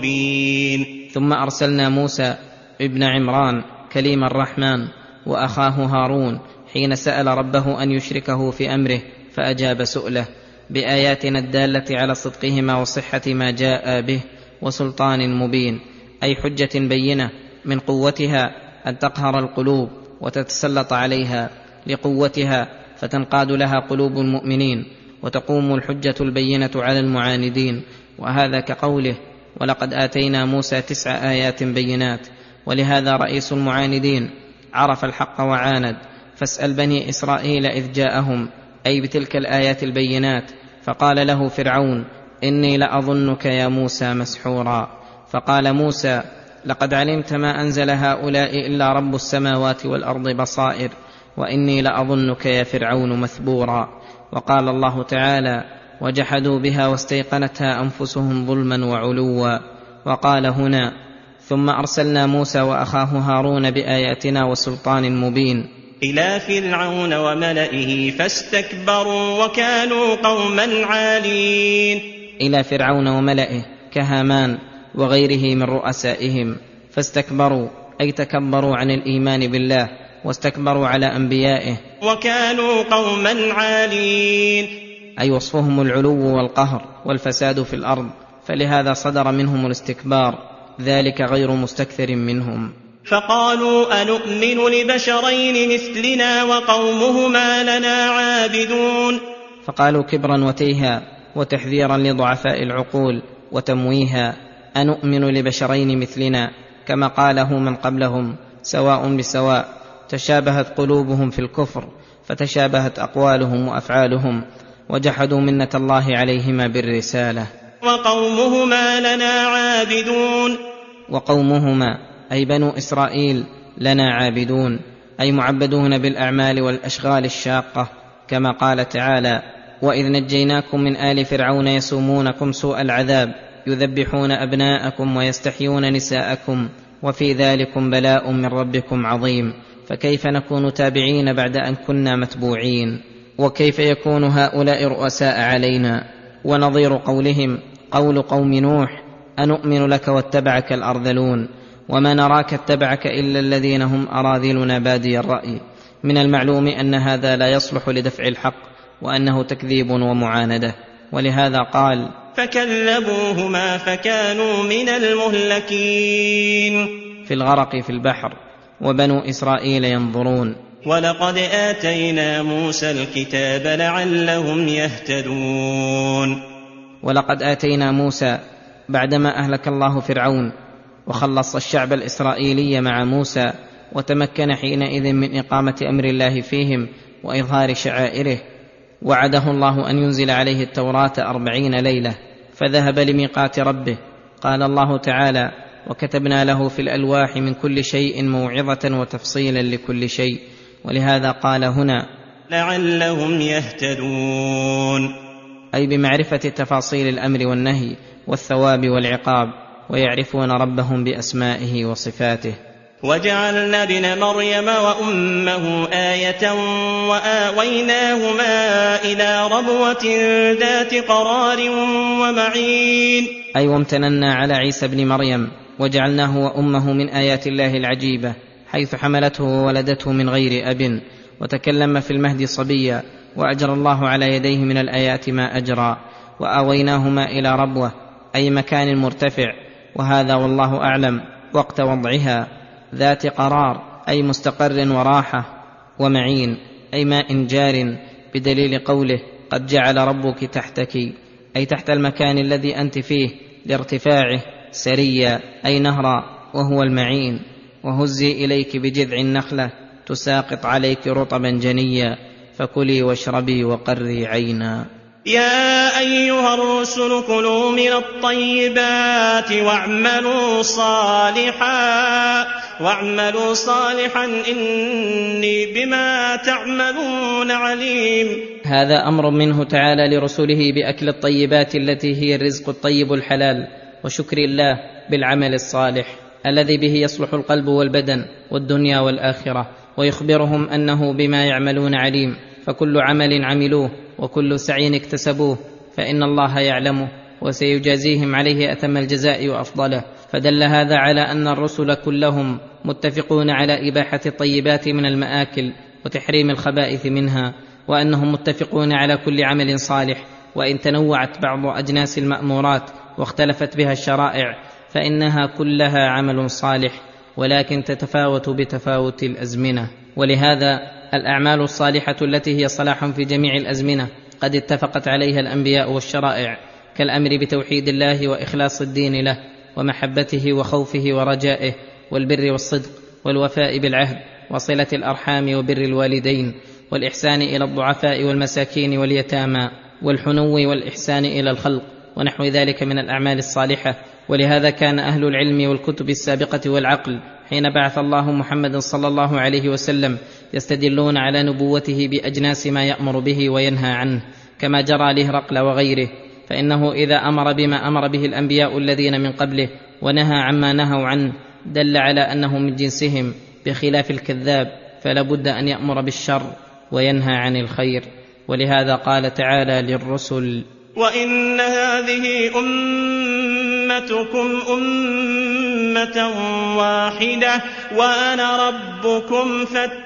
مبين. ثم أرسلنا موسى ابن عمران كليم الرحمن وأخاه هارون حين سأل ربه أن يشركه في أمره فأجاب سؤله بآياتنا الدالة على صدقهما وصحة ما جاء به وسلطان مبين، أي حجة بينة من قوتها أن تقهر القلوب وتتسلط عليها لقوتها فتنقاد لها قلوب المؤمنين، وتقوم الحجة البينة على المعاندين. وهذا كقوله ولقد آتينا موسى 9 آيات بينات. ولهذا رئيس المعاندين عرف الحق وعاند، فاسأل بني إسرائيل إذ جاءهم، أي بتلك الآيات البينات، فقال له فرعون إني لأظنك يا موسى مسحورا. فقال موسى لقد علمت ما أنزل هؤلاء إلا رب السماوات والأرض بصائر وإني لأظنك يا فرعون مثبورا. وقال الله تعالى: وجحدوا بها واستيقنتها أنفسهم ظلما وعلوا. وقال هنا: ثم أرسلنا موسى وأخاه هارون بآياتنا وسلطان مبين إلى فرعون وملئه فاستكبروا وكانوا قوما عالين. إلى فرعون وملئه كهامان وغيره من رؤسائهم، فاستكبروا أي تكبروا عن الإيمان بالله واستكبروا على أنبيائه. وكانوا قوما عالين أي وصفهم العلو والقهر والفساد في الأرض، فلهذا صدر منهم الاستكبار، ذلك غير مستكثر منهم. فقالوا أنؤمن لبشرين مثلنا وقومهما لنا عابدون. فقالوا كبرا وتيها وتحذيرا لضعفاء العقول وتمويها: أنؤمن لبشرين مثلنا، كما قاله من قبلهم سواء بسواء، تشابهت قلوبهم في الكفر فتشابهت أقوالهم وأفعالهم، وجحدوا منة الله عليهما بالرسالة. وقومهما لنا عابدون. وقومهما أي بنو إسرائيل لنا عابدون، أي معبدون بالأعمال والأشغال الشاقة، كما قال تعالى: وإذ نجيناكم من آل فرعون يسومونكم سوء العذاب يذبحون أبناءكم ويستحيون نساءكم وفي ذلكم بلاء من ربكم عظيم. فكيف نكون تابعين بعد أن كنا متبوعين؟ وكيف يكون هؤلاء رؤساء علينا؟ ونظير قولهم قول قوم نوح: أنؤمن لك واتبعك الأرذلون، وما نراك اتبعك إلا الذين هم أراذلنا بادي الرأي. من المعلوم أن هذا لا يصلح لدفع الحق، وأنه تكذيب ومعاندة، ولهذا قال: فكذبوهما فكانوا من المهلكين. في الغرق في البحر، وبنو إسرائيل ينظرون. ولقد آتينا موسى الكتاب لعلهم يهتدون. ولقد آتينا موسى بعدما أهلك الله فرعون وخلص الشعب الإسرائيلي مع موسى، وتمكن حينئذ من إقامة أمر الله فيهم وإظهار شعائره، وعده الله أن ينزل عليه التوراة 40 ليلة، فذهب لميقات ربه. قال الله تعالى: وكتبنا له في الألواح من كل شيء موعظة وتفصيلا لكل شيء. ولهذا قال هنا: لعلهم يهتدون، أي بمعرفة تفاصيل الأمر والنهي والثواب والعقاب، ويعرفون ربهم بأسمائه وصفاته. وجعلنا ابن مريم وأمه آية وآويناهما إلى ربوة ذات قرار ومعين، أي وامتننا على عيسى بن مريم وجعلناه وأمه من آيات الله العجيبة، حيث حملته وولدته من غير أب، وتكلم في المهد صبيا، وأجرى الله على يديه من الآيات ما أجرى. وآويناهما إلى ربوة أي مكان مرتفع، وهذا والله أعلم وقت وضعها، ذات قرار أي مستقر وراحة، ومعين أي ماء جار، بدليل قوله: قد جعل ربك تحتك، أي تحت المكان الذي أنت فيه لارتفاعه، سريا أي نهرا وهو المعين. وهزي إليك بجذع النخلة تساقط عليك رطبا جنيا، فكلي واشربي وقري عينا. يا أيها الرسل كلوا من الطيبات واعملوا صالحا إني بما تعملون عليم. هذا أمر منه تعالى لرسله بأكل الطيبات التي هي الرزق الطيب الحلال، وشكر الله بالعمل الصالح الذي به يصلح القلب والبدن والدنيا والآخرة، ويخبرهم أنه بما يعملون عليم، فكل عمل عملوه وكل سعي اكتسبوه فإن الله يعلمه وسيجازيهم عليه أتم الجزاء وأفضله. فدل هذا على أن الرسل كلهم متفقون على إباحة الطيبات من المآكل وتحريم الخبائث منها، وأنهم متفقون على كل عمل صالح، وإن تنوعت بعض أجناس المأمورات واختلفت بها الشرائع فإنها كلها عمل صالح، ولكن تتفاوت بتفاوت الأزمنة. ولهذا الأعمال الصالحة التي هي صلاح في جميع الأزمنة قد اتفقت عليها الأنبياء والشرائع، كالأمر بتوحيد الله وإخلاص الدين له ومحبته وخوفه ورجائه، والبر والصدق والوفاء بالعهد وصلة الأرحام وبر الوالدين، والإحسان إلى الضعفاء والمساكين واليتامى، والحنو والإحسان إلى الخلق، ونحو ذلك من الأعمال الصالحة ولهذا كان أهل العلم والكتب السابقة والعقل حين بعث الله محمد صلى الله عليه وسلم يستدلون على نبوته بأجناس ما يأمر به وينهى عنه، كما جرى لهرقل وغيره، فإنه إذا أمر بما أمر به الأنبياء الذين من قبله ونهى عما نهوا عنه دل على أنه من جنسهم، بخلاف الكذاب فلا بد أن يأمر بالشر وينهى عن الخير. ولهذا قال تعالى للرسل: وإن هذه أمتكم أمة واحدة وأنا ربكم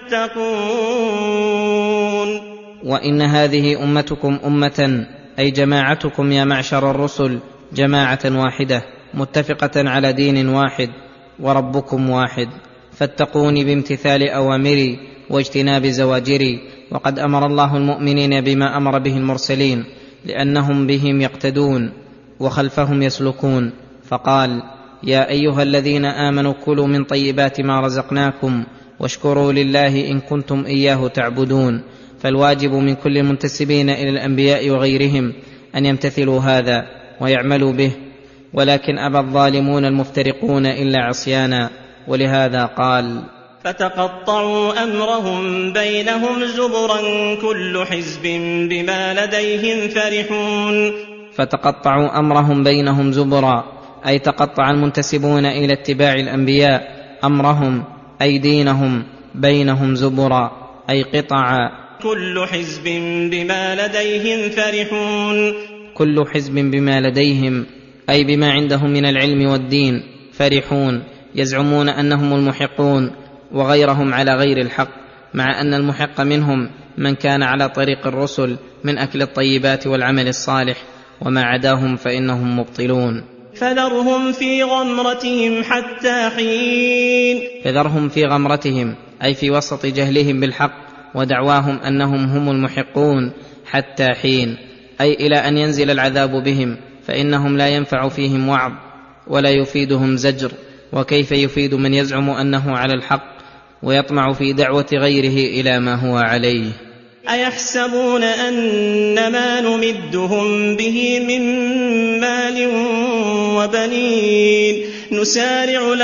فاتقون. وإن هذه أمتكم أمة أي جماعتكم يا معشر الرسل جماعة واحدة متفقة على دين واحد وربكم واحد، فاتقوني بامتثال أوامري واجتناب زواجري. وقد أمر الله المؤمنين بما أمر به المرسلين لأنهم بهم يقتدون وخلفهم يسلكون، فقال: يا أيها الذين آمنوا كلوا من طيبات ما رزقناكم واشكروا لله إن كنتم إياه تعبدون. فالواجب من كل المنتسبين إلى الأنبياء وغيرهم أن يمتثلوا هذا ويعملوا به، ولكن أبى الظالمون المفترقون إلا عصيانا. ولهذا قال: فتقطعوا أمرهم بينهم زبرا كل حزب بما لديهم فرحون. فتقطعوا أمرهم بينهم زبرا أي تقطع المنتسبون إلى اتباع الأنبياء أمرهم أي دينهم بينهم زبرا أي قطعا. كل حزب بما لديهم فرحون. كل حزب بما لديهم أي بما عندهم من العلم والدين فرحون، يزعمون أنهم المحقون وغيرهم على غير الحق، مع أن المحق منهم من كان على طريق الرسل من أكل الطيبات والعمل الصالح، وما عداهم فإنهم مبطلون. فذرهم في غمرتهم حتى حين. فذرهم في غمرتهم أي في وسط جهلهم بالحق ودعواهم أنهم هم المحقون حتى حين، أي إلى أن ينزل العذاب بهم، فإنهم لا ينفع فيهم وعظ ولا يفيدهم زجر. وكيف يفيد من يزعم أنه على الحق ويطمع في دعوة غيره إلى ما هو عليه؟ أيحسبون أن ما نمدهم به من مال وبنين نسارع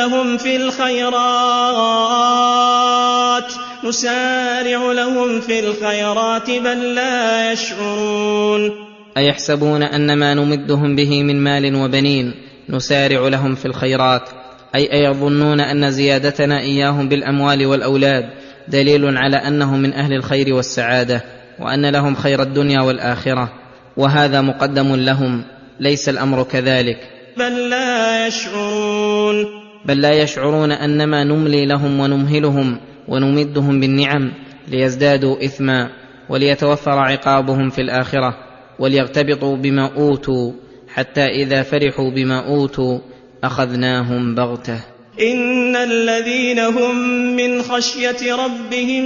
لهم في الخيرات بل لا يشعرون. أيحسبون أن ما نمدهم به من مال وبنين نسارع لهم في الخيرات أي أيظنون أن زيادتنا إياهم بالأموال والأولاد دليل على أنهم من أهل الخير والسعادة وأن لهم خير الدنيا والآخرة، وهذا مقدم لهم. ليس الأمر كذلك، بل لا يشعرون أن ما نملي لهم ونمهلهم ونمدهم بالنعم ليزدادوا إثما وليتوفر عقابهم في الآخرة وليغتبطوا بما أوتوا، حتى إذا فرحوا بما أوتوا أخذناهم بغتة. إن الذين هم من خشية ربهم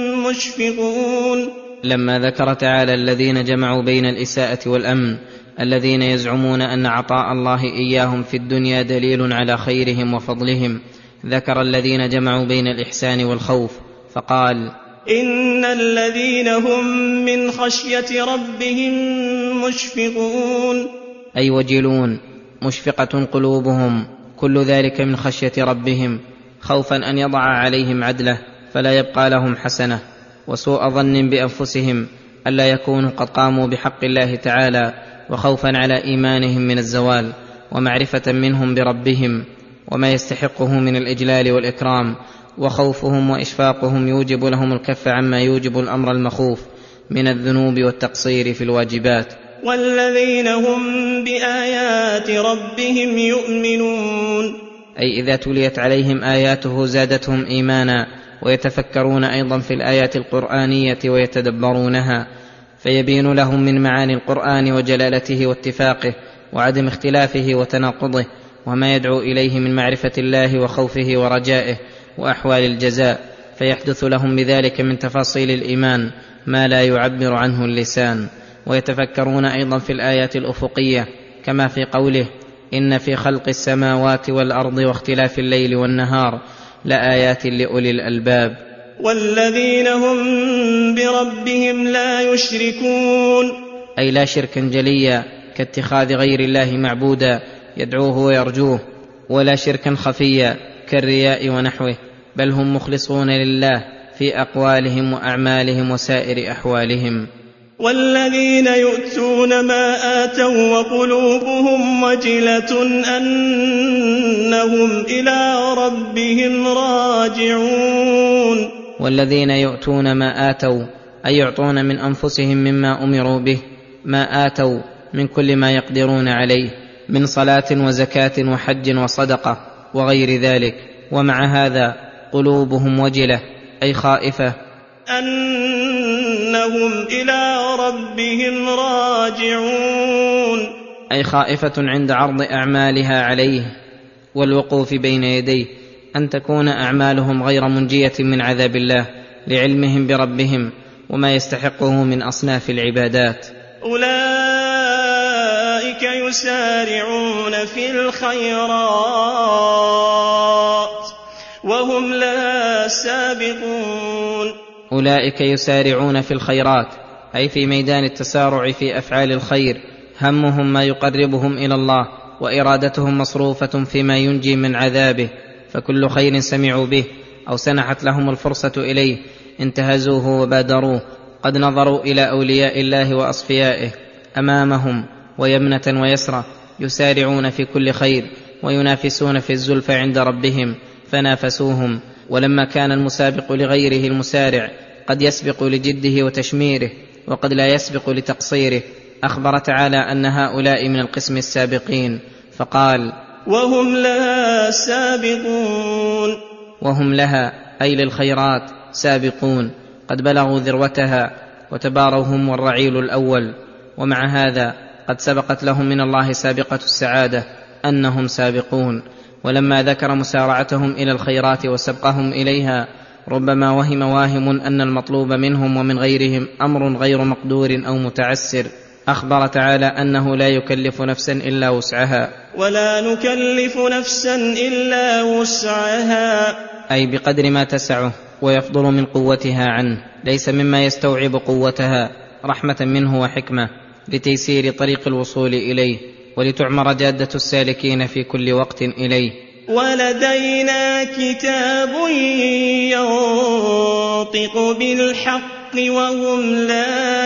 مشفقون. لما ذكر تعالى الذين جمعوا بين الإساءة والأمن الذين يزعمون أن عطاء الله إياهم في الدنيا دليل على خيرهم وفضلهم، ذكر الذين جمعوا بين الإحسان والخوف فقال: إن الذين هم من خشية ربهم مشفقون أي وجلون، مشفقة قلوبهم، كل ذلك من خشية ربهم، خوفا أن يضع عليهم عدله فلا يبقى لهم حسنة، وسوء ظن بأنفسهم ألا يكونوا قد قاموا بحق الله تعالى، وخوفا على إيمانهم من الزوال، ومعرفة منهم بربهم وما يستحقه من الإجلال والإكرام، وخوفهم وإشفاقهم يوجب لهم الكف عما يوجب الأمر المخوف من الذنوب والتقصير في الواجبات. والذين هم بآيات ربهم يؤمنون أي إذا تليت عليهم آياته زادتهم إيمانا، ويتفكرون أيضا في الآيات القرآنية ويتدبرونها، فيبين لهم من معاني القرآن وجلالته واتفاقه وعدم اختلافه وتناقضه وما يدعو إليه من معرفة الله وخوفه ورجائه وأحوال الجزاء، فيحدث لهم بذلك من تفاصيل الإيمان ما لا يعبر عنه اللسان. ويتفكرون أيضا في الآيات الأفقية كما في قوله: إن في خلق السماوات والأرض واختلاف الليل والنهار لآيات لأولي الألباب. والذين هم بربهم لا يشركون أي لا شركا جليا كاتخاذ غير الله معبودا يدعوه ويرجوه، ولا شركا خفيا كالرياء ونحوه، بل هم مخلصون لله في أقوالهم وأعمالهم وسائر أحوالهم. والذين يؤتون ما آتوا وقلوبهم وجلة أنهم إلى ربهم راجعون. والذين يؤتون ما آتوا أي يعطون من أنفسهم مما أمروا به، ما آتوا من كل ما يقدرون عليه من صلاة وزكاة وحج وصدقة وغير ذلك، ومع هذا قلوبهم وجلة أي خائفة أنهم إلى ربهم راجعون، أي خائفة عند عرض أعمالها عليه والوقوف بين يديه أن تكون أعمالهم غير منجية من عذاب الله لعلمهم بربهم وما يستحقه من أصناف العبادات. أولئك يسارعون في الخيرات وهم لا سابقون. أولئك يسارعون في الخيرات أي في ميدان التسارع في أفعال الخير، همهم ما يقربهم إلى الله، وإرادتهم مصروفة فيما ينجي من عذابه، فكل خير سمعوا به أو سنحت لهم الفرصة إليه انتهزوه وبادروه. قد نظروا إلى أولياء الله وأصفيائه أمامهم ويمنة ويسرى يسارعون في كل خير وينافسون في الزلفى عند ربهم فنافسوهم. ولما كان المسابق لغيره المسارع قد يسبق لجده وتشميره وقد لا يسبق لتقصيره، أخبر تعالى أن هؤلاء من القسم السابقين فقال وهم لها سابقون. وهم لها أي للخيرات سابقون، قد بلغوا ذروتها وتباروا هم والرعيل الأول، ومع هذا قد سبقت لهم من الله سابقة السعادة أنهم سابقون. ولما ذكر مسارعتهم إلى الخيرات وسبقهم إليها ربما وهم واهم أن المطلوب منهم ومن غيرهم أمر غير مقدور أو متعسر، أخبر تعالى أنه لا يكلف نفسا إلا وسعها، ولا نكلف نفسا إلا وسعها، أي بقدر ما تسعه ويفضل من قوتها عنه، ليس مما يستوعب قوتها، رحمة منه وحكمة لتيسير طريق الوصول إليه ولتعمر جادة السالكين في كل وقت إليه. ولدينا كتاب ينطق بالحق وهم لا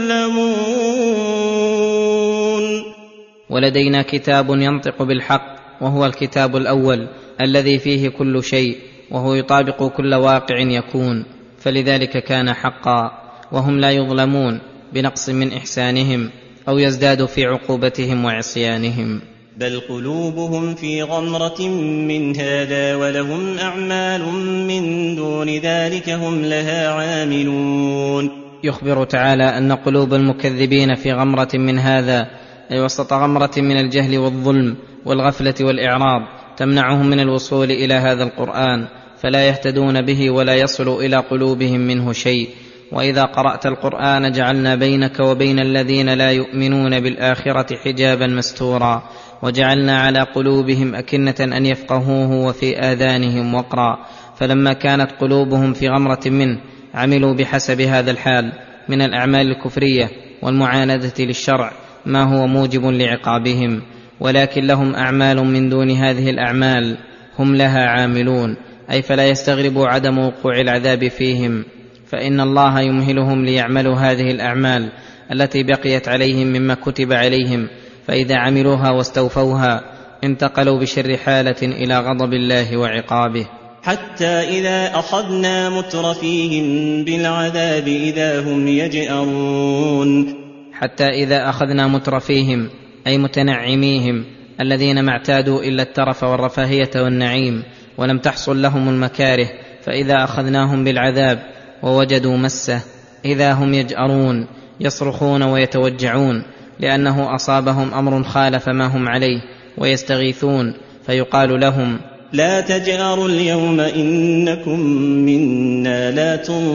يظلمون. ولدينا كتاب ينطق بالحق وهو الكتاب الأول الذي فيه كل شيء، وهو يطابق كل واقع يكون، فلذلك كان حقا. وهم لا يظلمون بنقص من إحسانهم أو يزداد في عقوبتهم وعصيانهم، بل قلوبهم في غمرة من هذا ولهم أعمال من دون ذلك هم لها عاملون. يخبر تعالى أن قلوب المكذبين في غمرة من هذا، أي وسط غمرة من الجهل والظلم والغفلة والإعراض تمنعهم من الوصول إلى هذا القرآن، فلا يهتدون به ولا يصل إلى قلوبهم منه شيء. وإذا قرأت القرآن جعلنا بينك وبين الذين لا يؤمنون بالآخرة حجابا مستورا، وجعلنا على قلوبهم أكنة أن يفقهوه وفي آذانهم وقرا. فلما كانت قلوبهم في غمرة منه عملوا بحسب هذا الحال من الأعمال الكفرية والمعاندة للشرع ما هو موجب لعقابهم، ولكن لهم أعمال من دون هذه الأعمال هم لها عاملون، أي فلا يستغرب عدم وقوع العذاب فيهم، فإن الله يمهلهم ليعملوا هذه الأعمال التي بقيت عليهم مما كتب عليهم، فإذا عملوها واستوفوها انتقلوا بشر حالة إلى غضب الله وعقابه. حتى إذا أخذنا مترفيهم بالعذاب إذا هم يجأرون. حتى إذا أخذنا مترفيهم أي متنعميهم الذين ما اعتادوا إلا الترف والرفاهية والنعيم ولم تحصل لهم المكاره، فإذا أخذناهم بالعذاب ووجدوا مسه إذا هم يجأرون يصرخون ويتوجعون، لأنه أصابهم أمر خالف ما هم عليه ويستغيثون، فيقال لهم لا تجأروا اليوم إنكم منا لا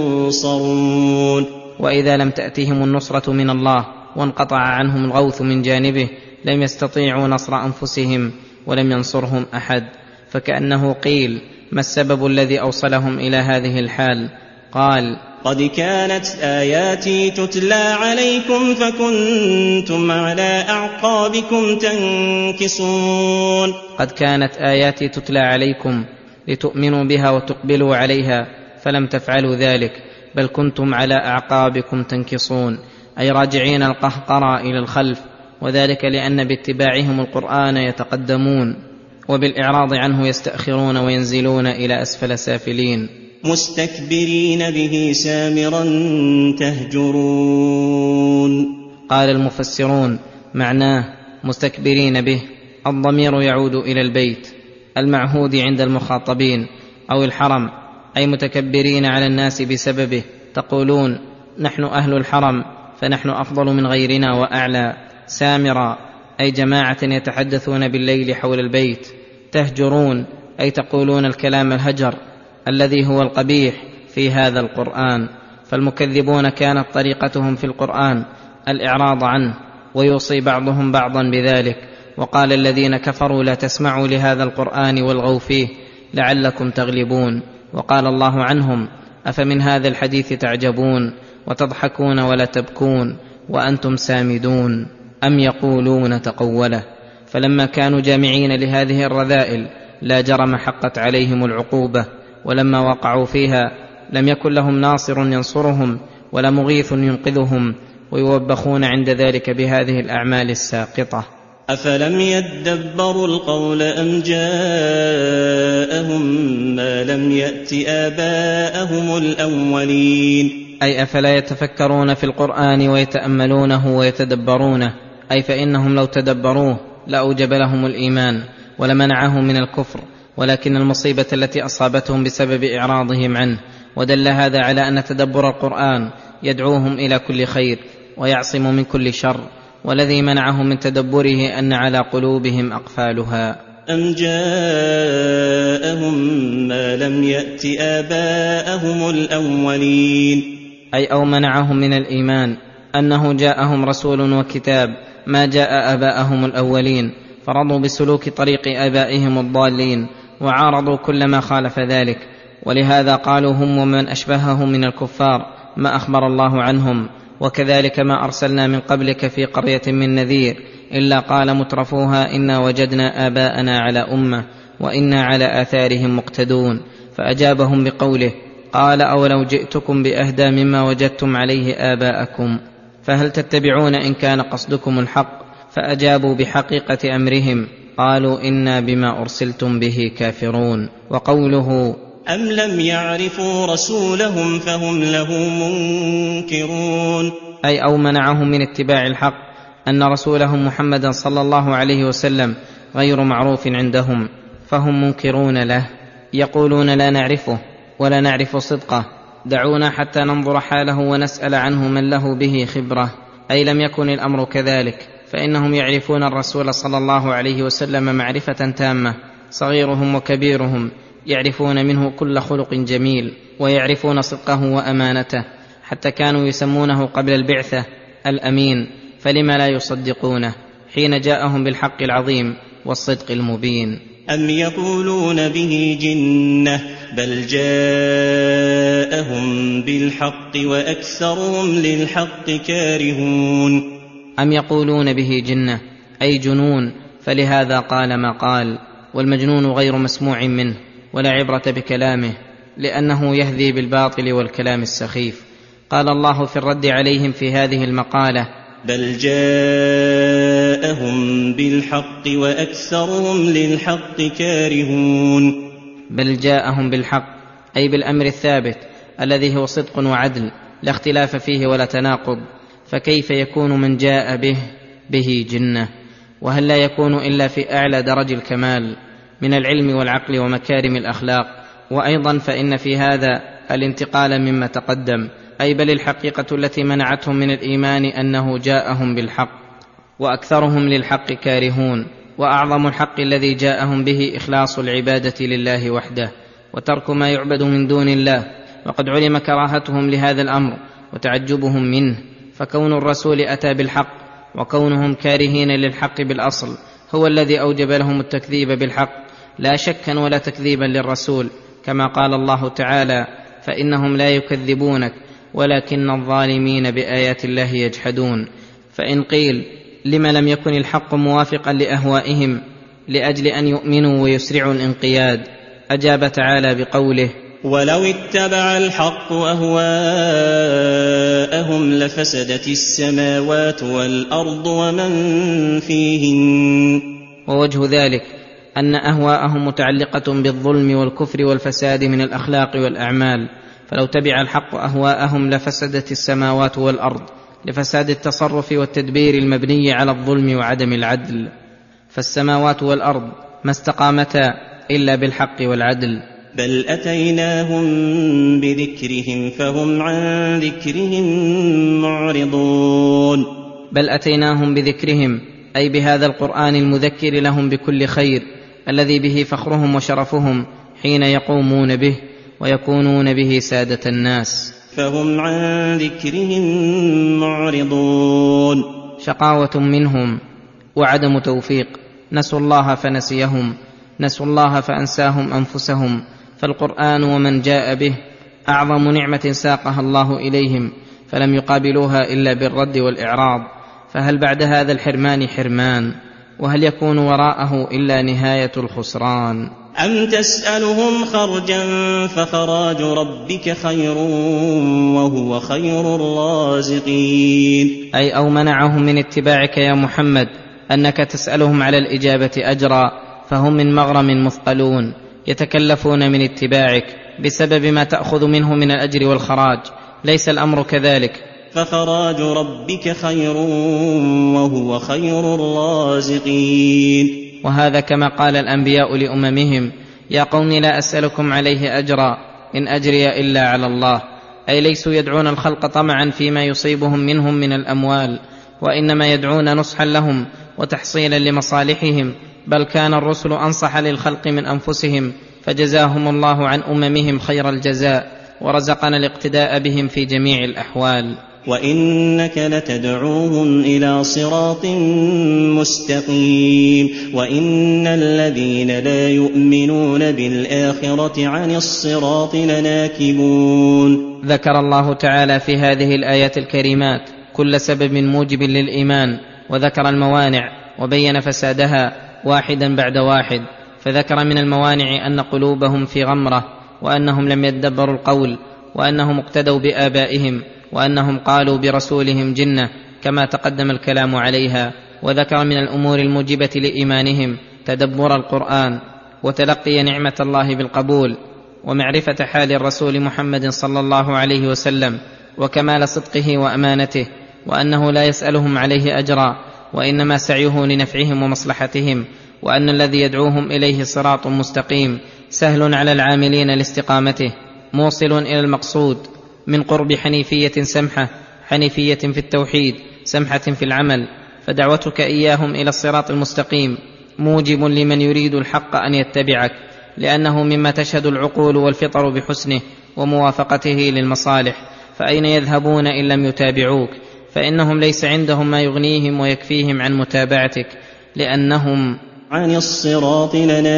تنصرون. وإذا لم تأتهم النصرة من الله وانقطع عنهم الغوث من جانبه لم يستطيعوا نصر أنفسهم ولم ينصرهم أحد، فكأنه قيل ما السبب الذي أوصلهم إلى هذه الحال؟ قال قد كانت آياتي تتلى عليكم فكنتم على أعقابكم تنكصون. قد كانت آياتي تتلى عليكم لتؤمنوا بها وتقبلوا عليها فلم تفعلوا ذلك، بل كنتم على أعقابكم تنكصون، أي راجعين القهقرى إلى الخلف، وذلك لأن باتباعهم القرآن يتقدمون وبالإعراض عنه يستأخرون وينزلون إلى أسفل سافلين. مستكبرين به سامرا تهجرون. قال المفسرون معناه مستكبرين به، الضمير يعود إلى البيت المعهود عند المخاطبين أو الحرم، أي متكبرين على الناس بسببه، تقولون نحن أهل الحرم فنحن أفضل من غيرنا وأعلى. سامرا أي جماعة يتحدثون بالليل حول البيت. تهجرون أي تقولون الكلام الهجر الذي هو القبيح في هذا القرآن. فالمكذبون كانت طريقتهم في القرآن الإعراض عنه، ويوصي بعضهم بعضا بذلك. وقال الذين كفروا لا تسمعوا لهذا القرآن والغوا فيه لعلكم تغلبون. وقال الله عنهم أفمن هذا الحديث تعجبون وتضحكون ولا تبكون وأنتم سامدون أم يقولون تقوله. فلما كانوا جامعين لهذه الرذائل لا جرم حقت عليهم العقوبة، ولما وقعوا فيها لم يكن لهم ناصر ينصرهم ولا مغيث ينقذهم، ويوبخون عند ذلك بهذه الأعمال الساقطة. أفلم يدبروا القول أم جاءهم ما لم يأت آباءهم الأولين. أي أفلا يتفكرون في القرآن ويتأملونه ويتدبرونه، أي فإنهم لو تدبروه لأوجب لهم الإيمان ولمنعهم من الكفر، ولكن المصيبة التي أصابتهم بسبب إعراضهم عنه. ودل هذا على أن تدبر القرآن يدعوهم إلى كل خير ويعصم من كل شر، والذي منعهم من تدبره أن على قلوبهم أقفالها. أم جاءهم ما لم يأت آباءهم الأولين. أي أو منعهم من الإيمان أنه جاءهم رسول وكتاب ما جاء آباءهم الأولين، فرضوا بسلوك طريق آبائهم الضالين وعارضوا كل ما خالف ذلك. ولهذا قالوا هم ومن أشبههم من الكفار ما أخبر الله عنهم. وكذلك ما أرسلنا من قبلك في قرية من نذير إلا قال مترفوها إنا وجدنا آباءنا على أمة وإنا على آثارهم مقتدون. فأجابهم بقوله قال أولو جئتكم بأهدى مما وجدتم عليه آباءكم فهل تتبعون إن كان قصدكم الحق. فأجابوا بحقيقة أمرهم قالوا إنا بما أرسلتم به كافرون. وقوله أم لم يعرفوا رسولهم فهم له منكرون. أي أو منعهم من اتباع الحق أن رسولهم محمدا صلى الله عليه وسلم غير معروف عندهم، فهم منكرون له، يقولون لا نعرفه ولا نعرف صدقه، دعونا حتى ننظر حاله ونسأل عنه من له به خبرة. أي لم يكن الأمر كذلك، فإنهم يعرفون الرسول صلى الله عليه وسلم معرفة تامة، صغيرهم وكبيرهم يعرفون منه كل خلق جميل، ويعرفون صدقه وأمانته، حتى كانوا يسمونه قبل البعثة الأمين، فلم لا يصدقونه حين جاءهم بالحق العظيم والصدق المبين. أم يقولون به جنة بل جاءهم بالحق وأكثرهم للحق كارهون. أم يقولون به جنة أي جنون، فلهذا قال ما قال. والمجنون غير مسموع منه ولا عبرة بكلامه، لأنه يهذي بالباطل والكلام السخيف. قال الله في الرد عليهم في هذه المقالة بل جاءهم بالحق وأكثرهم للحق كارهون. بل جاءهم بالحق أي بالأمر الثابت الذي هو صدق وعدل لا اختلاف فيه ولا تناقض، فكيف يكون من جاء به جنة؟ وهل لا يكون إلا في أعلى درج الكمال من العلم والعقل ومكارم الأخلاق. وأيضا فإن في هذا الانتقال مما تقدم، أي بل الحقيقة التي منعتهم من الإيمان أنه جاءهم بالحق، وأكثرهم للحق كارهون. وأعظم الحق الذي جاءهم به إخلاص العبادة لله وحده وترك ما يعبد من دون الله، وقد علم كراهتهم لهذا الأمر وتعجبهم منه. فكون الرسول أتى بالحق وكونهم كارهين للحق بالأصل هو الذي أوجب لهم التكذيب بالحق، لا شكا ولا تكذيبا للرسول، كما قال الله تعالى فإنهم لا يكذبونك ولكن الظالمين بآيات الله يجحدون. فإن قيل لم لم يكن الحق موافقا لأهوائهم لأجل أن يؤمنوا ويسرعوا الانقياد، أجاب تعالى بقوله: ولو اتبع الحق أهواءهم لفسدت السماوات والأرض ومن فيهن. ووجه ذلك أن أهواءهم متعلقة بالظلم والكفر والفساد من الأخلاق والأعمال، فلو تبع الحق أهواءهم لفسدت السماوات والأرض لفساد التصرف والتدبير المبني على الظلم وعدم العدل، فالسماوات والأرض ما استقامتا إلا بالحق والعدل. بل أتيناهم بذكرهم فهم عن ذكرهم معرضون. بل أتيناهم بذكرهم أي بهذا القرآن المذكر لهم بكل خير الذي به فخرهم وشرفهم حين يقومون به ويكونون به سادة الناس، فهم عن ذكرهم معرضون. شقاوة منهم وعدم توفيق، نسوا الله فنسيهم، نسوا الله فأنساهم أنفسهم. فالقرآن ومن جاء به أعظم نعمة ساقها الله إليهم، فلم يقابلوها إلا بالرد والإعراض، فهل بعد هذا الحرمان حرمان؟ وهل يكون وراءه إلا نهاية الخسران؟ أم تسألهم خرجا فخراج ربك خير وهو خير الرازقين. أي أو منعهم من اتباعك يا محمد أنك تسألهم على الإجابة أجرا، فهم من مغرم مثقلون يتكلفون من اتباعك بسبب ما تأخذ منه من الأجر والخراج. ليس الأمر كذلك، فخراج ربك خير وهو خير الرازقين. وهذا كما قال الأنبياء لأممهم: يا قوم لا أسألكم عليه أجرا إن أجري إلا على الله. أي ليسوا يدعون الخلق طمعا فيما يصيبهم منهم من الأموال، وإنما يدعون نصحا لهم وتحصيلا لمصالحهم، بل كان الرسل أنصح للخلق من أنفسهم، فجزاهم الله عن أممهم خير الجزاء، ورزقنا الاقتداء بهم في جميع الأحوال. وإنك لتدعوهم إلى صراط مستقيم، وإن الذين لا يؤمنون بالآخرة عن الصراط لناكبون. ذكر الله تعالى في هذه الآيات الكريمات كل سبب موجب للإيمان، وذكر الموانع وبين فسادها واحدا بعد واحد. فذكر من الموانع أن قلوبهم في غمرة، وأنهم لم يدبروا القول، وأنهم اقتدوا بآبائهم، وأنهم قالوا برسولهم جنة كما تقدم الكلام عليها. وذكر من الأمور الموجبة لإيمانهم تدبر القرآن، وتلقي نعمة الله بالقبول، ومعرفة حال الرسول محمد صلى الله عليه وسلم، وكمال صدقه وأمانته، وأنه لا يسألهم عليه أجرا، وإنما سعيه لنفعهم ومصلحتهم، وأن الذي يدعوهم إليه صراط مستقيم سهل على العاملين لاستقامته، موصل إلى المقصود من قرب حنيفية سمحة، حنيفية في التوحيد سمحة في العمل. فدعوتك إياهم إلى الصراط المستقيم موجب لمن يريد الحق أن يتبعك، لأنه مما تشهد العقول والفطر بحسنه وموافقته للمصالح. فأين يذهبون إن لم يتابعوك؟ فإنهم ليس عندهم ما يغنيهم ويكفيهم عن متابعتك، لأنهم عن الصراط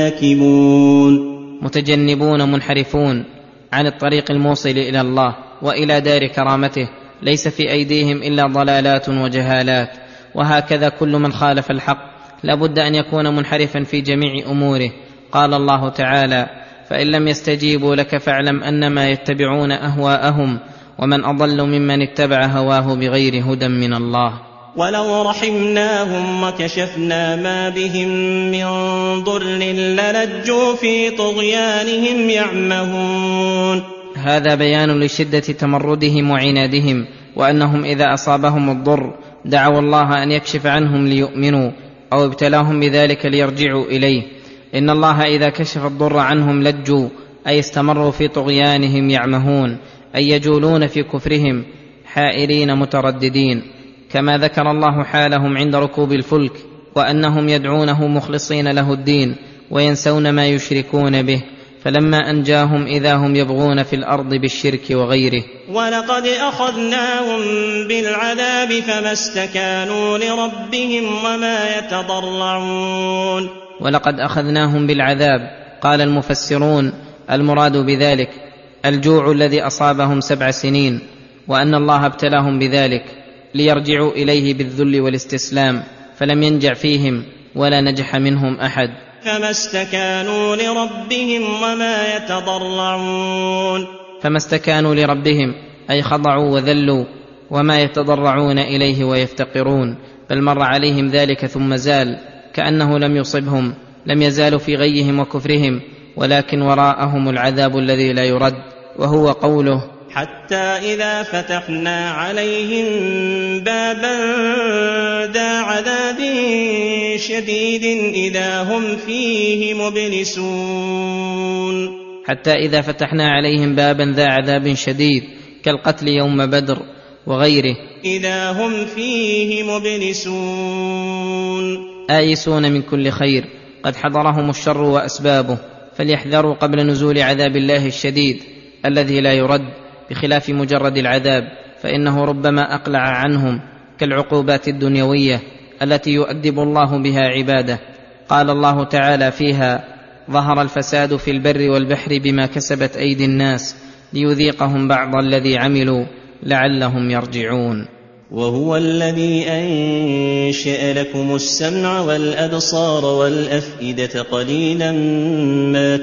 لناكبون، متجنبون منحرفون عن الطريق الموصل إلى الله وإلى دار كرامته، ليس في أيديهم إلا ضلالات وجهالات. وهكذا كل من خالف الحق لابد أن يكون منحرفا في جميع أموره. قال الله تعالى: فإن لم يستجيبوا لك فاعلم أنما يتبعون أهواءهم ومن أضل ممن اتبع هواه بغير هدى من الله. ولو رحمناهم وكشفنا ما بهم من ضر للجوا في طغيانهم يعمهون. هذا بيان لشدة تمردهم وعنادهم، وأنهم إذا أصابهم الضر دعوا الله أن يكشف عنهم ليؤمنوا، أو ابتلاهم بذلك ليرجعوا إليه. إن الله إذا كشف الضر عنهم لجوا، أي استمروا في طغيانهم يعمهون، أي يجولون في كفرهم حائرين مترددين، كما ذكر الله حالهم عند ركوب الفلك، وأنهم يدعونه مخلصين له الدين وينسون ما يشركون به، فلما أنجاهم إذا هم يبغون في الأرض بالشرك وغيره. ولقد أخذناهم بالعذاب فما استكانوا لربهم وما يتضرعون. ولقد أخذناهم بالعذاب، قال المفسرون المراد بذلك الجوع الذي أصابهم 7 سنين، وأن الله ابتلاهم بذلك ليرجعوا إليه بالذل والاستسلام، فلم ينجع فيهم ولا نجح منهم أحد. فما استكانوا لربهم وما يتضرعون. فما استكانوا لربهم أي خضعوا وذلوا، وما يتضرعون إليه ويفتقرون، بل مر عليهم ذلك ثم زال، كأنه لم يصبهم، لم يزالوا في غيهم وكفرهم، ولكن وراءهم العذاب الذي لا يرد، وهو قوله: حتى إذا فتحنا عليهم بابا ذا عذاب شديد إذا هم فيه مبلسون. حتى إذا فتحنا عليهم بابا ذا عذاب شديد كالقتل يوم بدر وغيره، إذا هم فيه مبلسون، آيسون من كل خير، قد حضرهم الشر وأسبابه، فليحذروا قبل نزول عذاب الله الشديد الذي لا يرد، بخلاف مجرد العذاب، فإنه ربما أقلع عنهم كالعقوبات الدنيوية التي يؤدب الله بها عباده. قال الله تعالى فيها: ظهر الفساد في البر والبحر بما كسبت أيدي الناس ليذيقهم بعض الذي عملوا لعلهم يرجعون. وهو الذي أنشأ لكم السمع والأبصار والأفئدة قليلا ما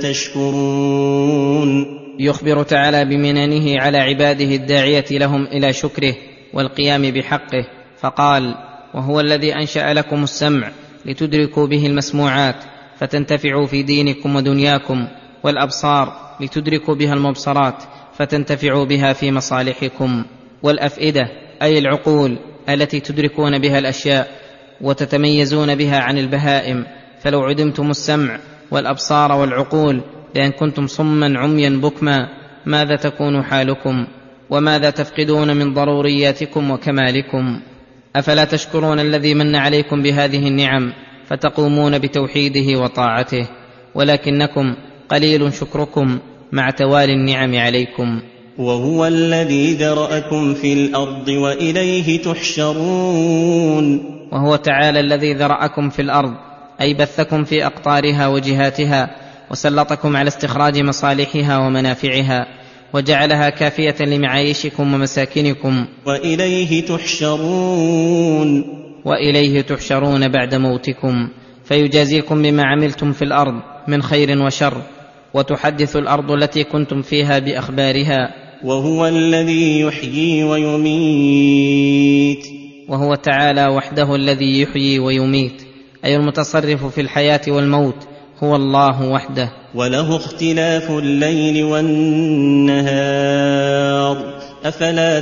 تشكرون. يخبر تعالى بمننه على عباده الداعية لهم إلى شكره والقيام بحقه، فقال: وهو الذي أنشأ لكم السمع لتدركوا به المسموعات فتنتفعوا في دينكم ودنياكم، والأبصار لتدركوا بها المبصرات فتنتفعوا بها في مصالحكم، والأفئدة أي العقول التي تدركون بها الأشياء وتتميزون بها عن البهائم. فلو عدمتم السمع والأبصار والعقول لأن كنتم صما عميا بكما، ماذا تكون حالكم؟ وماذا تفقدون من ضرورياتكم وكمالكم؟ أفلا تشكرون الذي من عليكم بهذه النعم فتقومون بتوحيده وطاعته؟ ولكنكم قليل شكركم مع توالي النعم عليكم. وهو الذي ذرأكم في الأرض وإليه تحشرون. وهو تعالى الذي ذرأكم في الأرض، أي بثكم في أقطارها وجهاتها، وسلطكم على استخراج مصالحها ومنافعها، وجعلها كافية لمعايشكم ومساكنكم. وإليه تحشرون. وإليه تحشرون بعد موتكم، فيجازيكم بما عملتم في الأرض من خير وشر، وتحدث الأرض التي كنتم فيها بأخبارها. وهو الذي يحيي ويميت. وهو تعالى وحده الذي يحيي ويميت، أي المتصرف في الحياة والموت هو الله وحده. وله اختلاف الليل والنهار أفلا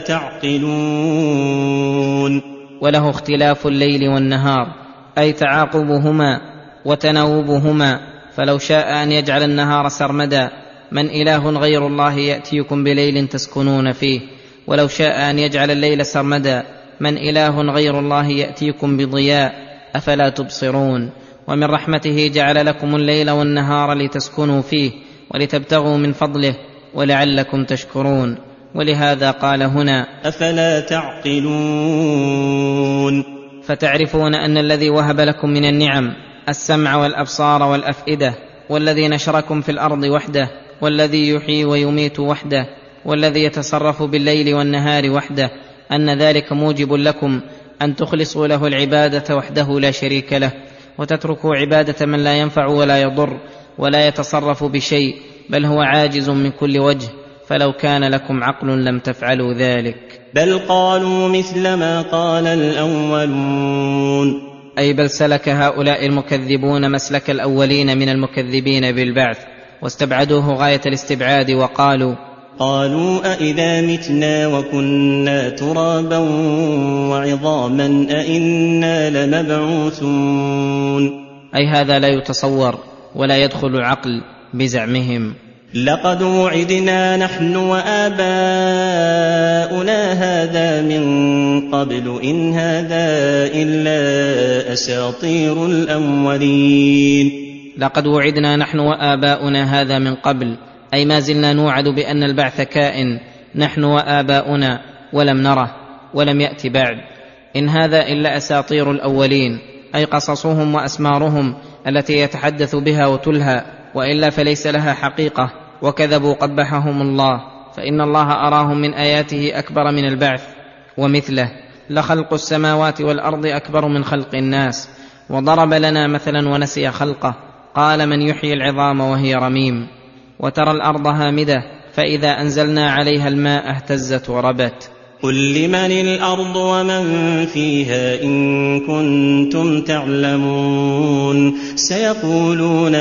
تعقلون. وله اختلاف الليل والنهار أي تعاقبهما وتناوبهما، فلو شاء أن يجعل النهار سرمدا من إله غير الله يأتيكم بليل تسكنون فيه، ولو شاء أن يجعل الليل سرمدا من إله غير الله يأتيكم بضياء، أفلا تبصرون. ومن رحمته جعل لكم الليل والنهار لتسكنوا فيه ولتبتغوا من فضله ولعلكم تشكرون. ولهذا قال هنا: أفلا تعقلون. فتعرفون أن الذي وهب لكم من النعم السمع والأبصار والأفئدة، والذي نشركم في الأرض وحده، والذي يحيي ويميت وحده، والذي يتصرف بالليل والنهار وحده، أن ذلك موجب لكم أن تخلصوا له العبادة وحده لا شريك له، وتتركوا عبادة من لا ينفع ولا يضر ولا يتصرف بشيء، بل هو عاجز من كل وجه. فلو كان لكم عقل لم تفعلوا ذلك. بل قالوا مثل ما قال الأولون. أي بل سلك هؤلاء المكذبون مسلك الأولين من المكذبين بالبعث، واستبعدوه غاية الاستبعاد، وقالوا: أئذا متنا وكنا ترابا وعظاما أئنا لمبعوثون. أي هذا لا يتصور ولا يدخل العقل بزعمهم. لقد وعدنا نحن وآباؤنا هذا من قبل إن هذا إلا أساطير الأولين. لقد وعدنا نحن وآباؤنا هذا من قبل، أي ما زلنا نوعد بأن البعث كائن نحن وآباؤنا ولم نره ولم يأتي بعد. إن هذا إلا أساطير الأولين، أي قصصهم وأسمارهم التي يتحدث بها وتلهى، وإلا فليس لها حقيقة، وكذبوا قبحهم الله فإن الله أراهم من آياته أكبر من البعث. ومثله: لخلق السماوات والأرض أكبر من خلق الناس. وضرب لنا مثلا ونسي خلقه، قال: من يحيي العظام وهي رميم. وترى الأرض هامدة فإذا أنزلنا عليها الماء اهتزت وربت. قل لمن الأرض ومن فيها إن كنتم تعلمون سيقولون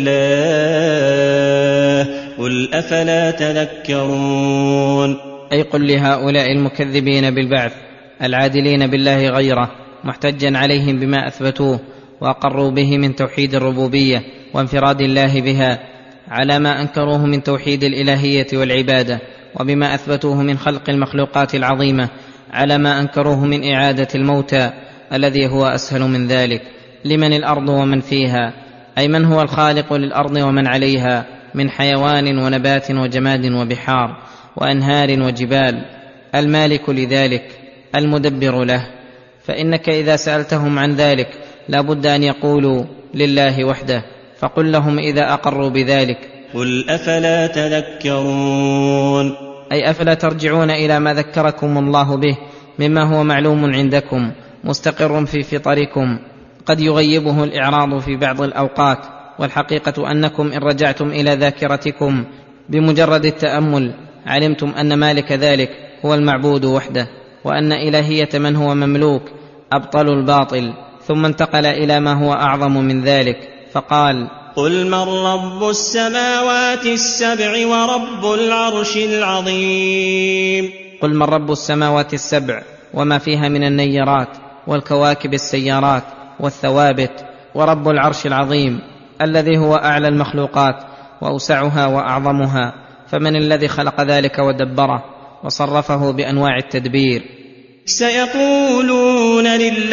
لله قل أفلا تذكرون. أي قل لهؤلاء المكذبين بالبعث العادلين بالله غيره، محتجا عليهم بما أثبتوه وأقروا به من توحيد الربوبية وانفراد الله بها، على ما أنكروه من توحيد الإلهية والعبادة، وبما أثبتوه من خلق المخلوقات العظيمة على ما أنكروه من إعادة الموتى الذي هو أسهل من ذلك. لمن الأرض ومن فيها، أي من هو الخالق للأرض ومن عليها من حيوان ونبات وجماد وبحار وأنهار وجبال، المالك لذلك المدبر له. فإنك إذا سألتهم عن ذلك لا بد أن يقولوا لله وحده، فقل لهم إذا أقروا بذلك: قل أفلا تذكرون. أي أفلا ترجعون إلى ما ذكركم الله به مما هو معلوم عندكم مستقر في فطركم، قد يغيبه الإعراض في بعض الأوقات، والحقيقة أنكم إن رجعتم إلى ذاكرتكم بمجرد التأمل علمتم أن مالك ذلك هو المعبود وحده، وأن إلهية من هو مملوك أبطل الباطل. ثم انتقل إلى ما هو أعظم من ذلك فقال: قل من رب السماوات السبع ورب العرش العظيم. قل من رب السماوات السبع وما فيها من النيرات والكواكب السيارات والثوابت، ورب العرش العظيم الذي هو أعلى المخلوقات وأوسعها وأعظمها، فمن الذي خلق ذلك ودبره وصرفه بأنواع التدبير؟ سيقولون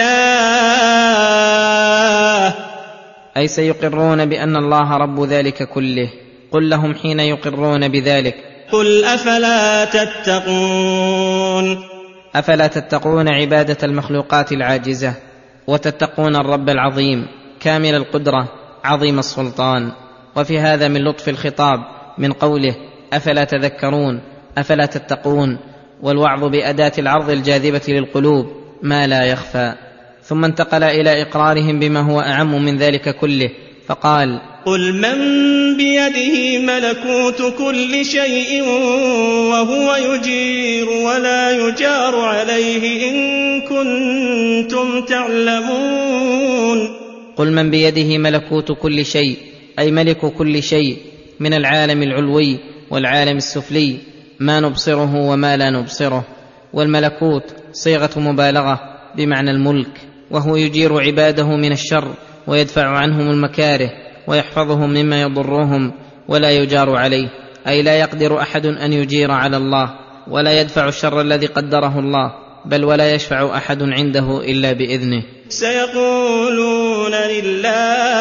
لله، أي سيقرون بأن الله رب ذلك كله. قل لهم حين يقرون بذلك: قل أفلا تتقون. أفلا تتقون عبادة المخلوقات العاجزة، وتتقون الرب العظيم كامل القدرة عظيم السلطان. وفي هذا من لطف الخطاب من قوله: أفلا تذكرون، أفلا تتقون، والوعظ بأداة العرض الجاذبة للقلوب ما لا يخفى. ثم انتقل إلى إقرارهم بما هو أعم من ذلك كله فقال: قل من بيده ملكوت كل شيء وهو يجير ولا يجار عليه إن كنتم تعلمون. قل من بيده ملكوت كل شيء، أي ملك كل شيء من العالم العلوي والعالم السفلي، ما نبصره وما لا نبصره. والملكوت صيغة مبالغة بمعنى الملك، وهو يجير عباده من الشر ويدفع عنهم المكاره ويحفظهم مما يضرهم ولا يجار عليه، أي لا يقدر أحد أن يجير على الله ولا يدفع الشر الذي قدره الله، بل ولا يشفع أحد عنده إلا بإذنه. سيقولون لله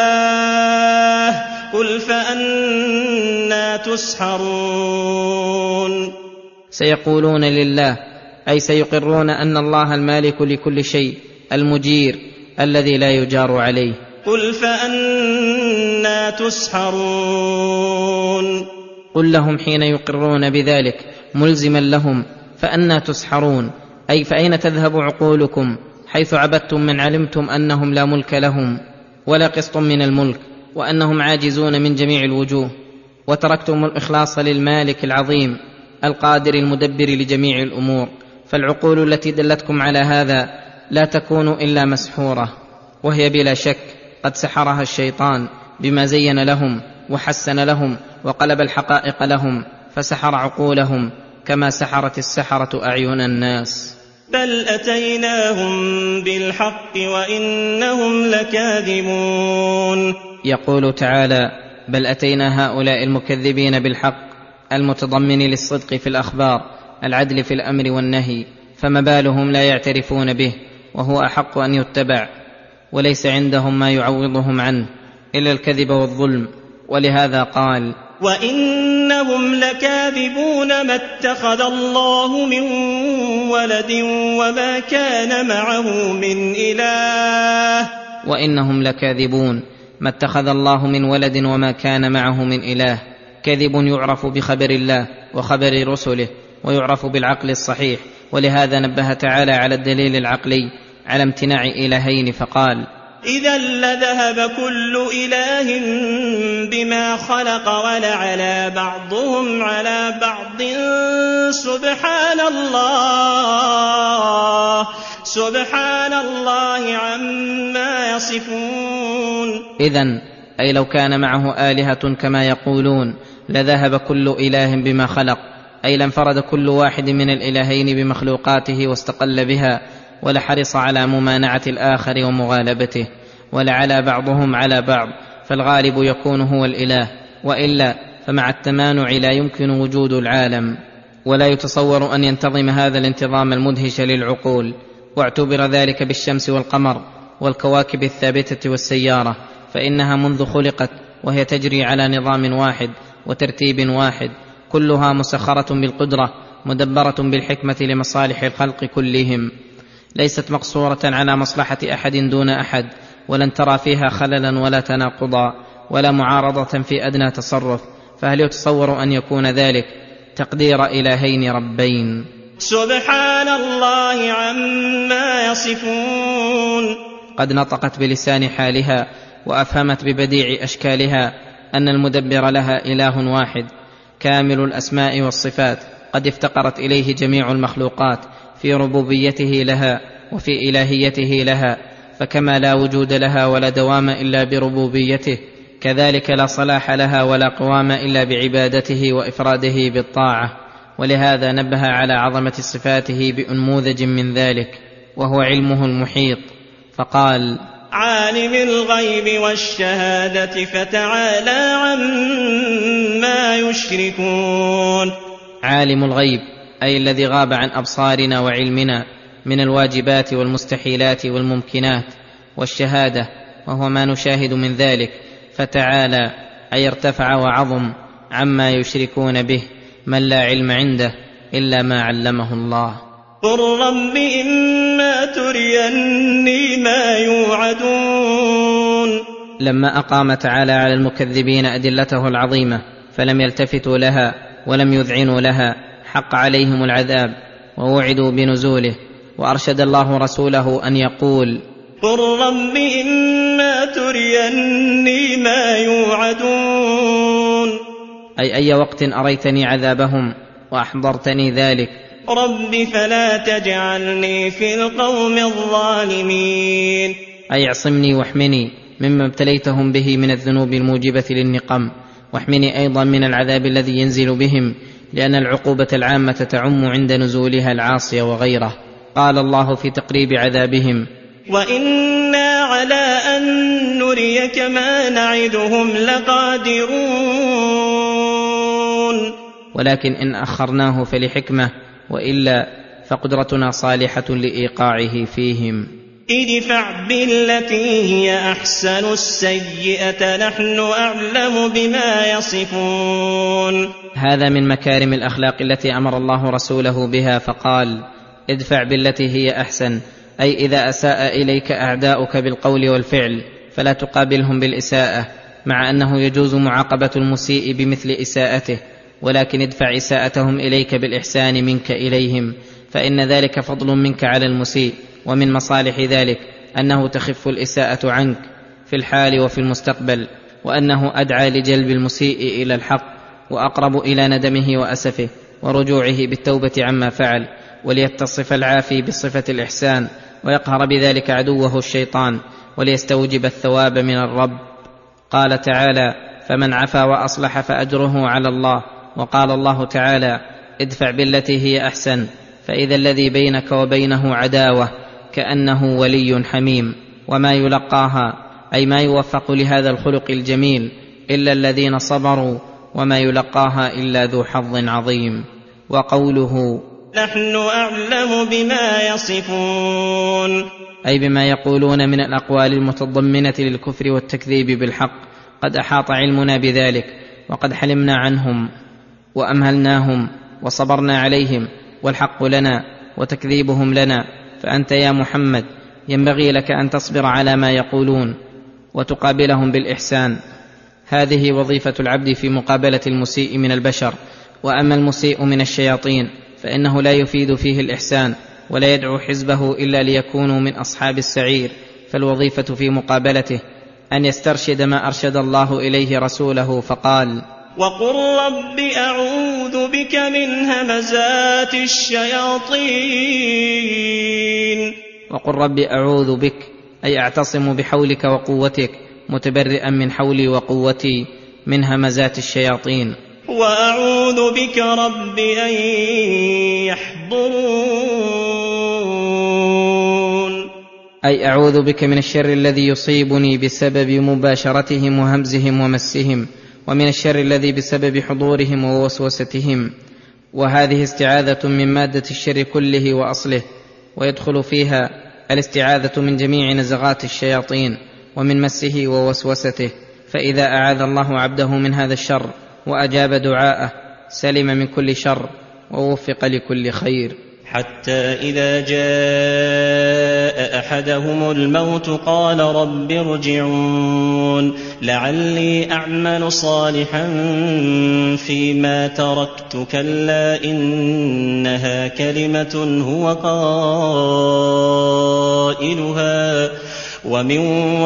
قل فأنا تسحرون. سيقولون لله، أي سيقرون أن الله المالك لكل شيء المجير الذي لا يجار عليه. قل فأنا تسحرون. قل لهم حين يقرون بذلك ملزما لهم: فأنا تسحرون، أي فأين تذهب عقولكم حيث عبدتم من علمتم أنهم لا ملك لهم ولا قسط من الملك، وأنهم عاجزون من جميع الوجوه، وتركتم الإخلاص للمالك العظيم القادر المدبر لجميع الأمور. فالعقول التي دلتكم على هذا لا تكون إلا مسحورة، وهي بلا شك قد سحرها الشيطان بما زين لهم وحسن لهم وقلب الحقائق لهم، فسحر عقولهم كما سحرت السحرة أعين الناس. بل أتيناهم بالحق وإنهم لكاذبون. يقول تعالى: بل أتينا هؤلاء المكذبين بالحق المتضمن للصدق في الأخبار، العدل في الأمر والنهي، فما بالهم لا يعترفون به وهو أحق أن يتبع، وليس عندهم ما يعوضهم عنه إلا الكذب والظلم. ولهذا قال: وإنهم لكاذبون ما اتخذ الله من ولد وما كان معه من إله. وإنهم لكاذبون ما اتخذ الله من ولد وما كان معه من إله، كذب يعرف بخبر الله وخبر رسله ويعرف بالعقل الصحيح. ولهذا نبه تعالى على الدليل العقلي على امتناع إلهين فقال: إذا لذهب كل إله بما خلق ولعلى بعضهم على بعض سبحان الله عما يصفون. إذن أي لو كان معه آلهة كما يقولون لذهب كل إله بما خلق، أي لانفرد كل واحد من الإلهين بمخلوقاته واستقل بها، ولحرص على ممانعة الآخر ومغالبته، ولعلى بعضهم على بعض، فالغالب يكون هو الإله، وإلا فمع التمانع لا يمكن وجود العالم، ولا يتصور أن ينتظم هذا الانتظام المدهش للعقول. واعتبر ذلك بالشمس والقمر والكواكب الثابتة والسيارة، فإنها منذ خلقت وهي تجري على نظام واحد وترتيب واحد، كلها مسخرة بالقدرة مدبرة بالحكمة لمصالح الخلق كلهم، ليست مقصورة على مصلحة أحد دون أحد، ولن ترى فيها خللا ولا تناقضا ولا معارضة في أدنى تصرف. فهل يتصور أن يكون ذلك تقدير إلهين ربين؟ سبحان الله عما يصفون. قد نطقت بلسان حالها وأفهمت ببديع أشكالها أن المدبر لها إله واحد كامل الأسماء والصفات، قد افتقرت إليه جميع المخلوقات في ربوبيته لها وفي إلهيته لها، فكما لا وجود لها ولا دوام إلا بربوبيته، كذلك لا صلاح لها ولا قوام إلا بعبادته وإفراده بالطاعة. ولهذا نبه على عظمة صفاته بأنموذج من ذلك، وهو علمه المحيط، فقال: عالم الغيب والشهادة فتعالى عما يشركون. عالم الغيب أي الذي غاب عن أبصارنا وعلمنا من الواجبات والمستحيلات والممكنات، والشهادة وهو ما نشاهد من ذلك، فتعالى أي ارتفع وعظم عما يشركون به من لا علم عنده إلا ما علمه الله. قل رب إما تريني ما يوعدون. لما أقام تعالى على المكذبين أدلته العظيمة فلم يلتفتوا لها ولم يذعنوا لها، حق عليهم العذاب ووعدوا بنزوله، وأرشد الله رسوله أن يقول: قل رب إما تريني ما يوعدون، أي وقت أريتني عذابهم وأحضرتني ذلك. رب فلا تجعلني في القوم الظالمين، أي اعصمني واحمني مما ابتليتهم به من الذنوب الموجبة للنقم، واحمني أيضا من العذاب الذي ينزل بهم، لأن العقوبة العامة تعم عند نزولها العاصية وغيره. قال الله في تقريب عذابهم: وإنا على أن نريك ما نعدهم لقادرون. ولكن إن أخرناه فلحكمة، وإلا فقدرتنا صالحة لإيقاعه فيهم. ادفع بالتي هي أحسن السيئة نحن أعلم بما يصفون. هذا من مكارم الأخلاق التي أمر الله رسوله بها، فقال: ادفع بالتي هي أحسن، أي إذا أساء إليك أعداؤك بالقول والفعل فلا تقابلهم بالإساءة، مع أنه يجوز معاقبة المسيء بمثل إساءته، ولكن ادفع إساءتهم إليك بالإحسان منك إليهم، فإن ذلك فضل منك على المسيء. ومن مصالح ذلك أنه تخف الإساءة عنك في الحال وفي المستقبل، وأنه أدعى لجلب المسيء إلى الحق، وأقرب إلى ندمه وأسفه ورجوعه بالتوبة عما فعل، وليتصف العافي بصفة الإحسان، ويقهر بذلك عدوه الشيطان، وليستوجب الثواب من الرب. قال تعالى: فمن عفا وأصلح فأجره على الله. وقال الله تعالى: ادفع بالتي هي أحسن، فإذا الذي بينك وبينه عداوة كأنه ولي حميم. وما يلقاها أي ما يوفق لهذا الخلق الجميل إلا الذين صبروا، وما يلقاها إلا ذو حظ عظيم. وقوله: نحن أعلم بما يصفون، أي بما يقولون من الأقوال المتضمنة للكفر والتكذيب بالحق، قد أحاط علمنا بذلك، وقد حلمنا عنهم وأمهلناهم وصبرنا عليهم، والحق لنا وتكذيبهم لنا. فأنت يا محمد ينبغي لك أن تصبر على ما يقولون وتقابلهم بالإحسان، هذه وظيفة العبد في مقابلة المسيء من البشر. وأما المسيء من الشياطين فإنه لا يفيد فيه الإحسان ولا يدعو حزبه إلا ليكونوا من أصحاب السعير، فالوظيفة في مقابلته أن يسترشد ما أرشد الله إليه رسوله فقال: وقل رب أعوذ بك من همزات الشياطين. وقل رب أعوذ بك أي أعتصم بحولك وقوتك متبرئا من حولي وقوتي من همزات الشياطين. وأعوذ بك رب أن يحضرون أي أعوذ بك من الشر الذي يصيبني بسبب مباشرتهم وهمزهم ومسهم، ومن الشر الذي بسبب حضورهم ووسوستهم. وهذه استعاذة من مادة الشر كله وأصله، ويدخل فيها الاستعاذة من جميع نزغات الشياطين ومن مسه ووسوسته، فإذا أعاذ الله عبده من هذا الشر وأجاب دعاءه سلم من كل شر ووفق لكل خير. حتى إذا جاء أحدهم الموت قال رب ارجعون لعلي أعمل صالحا فيما تركت كلا إنها كلمة هو قائلها ومن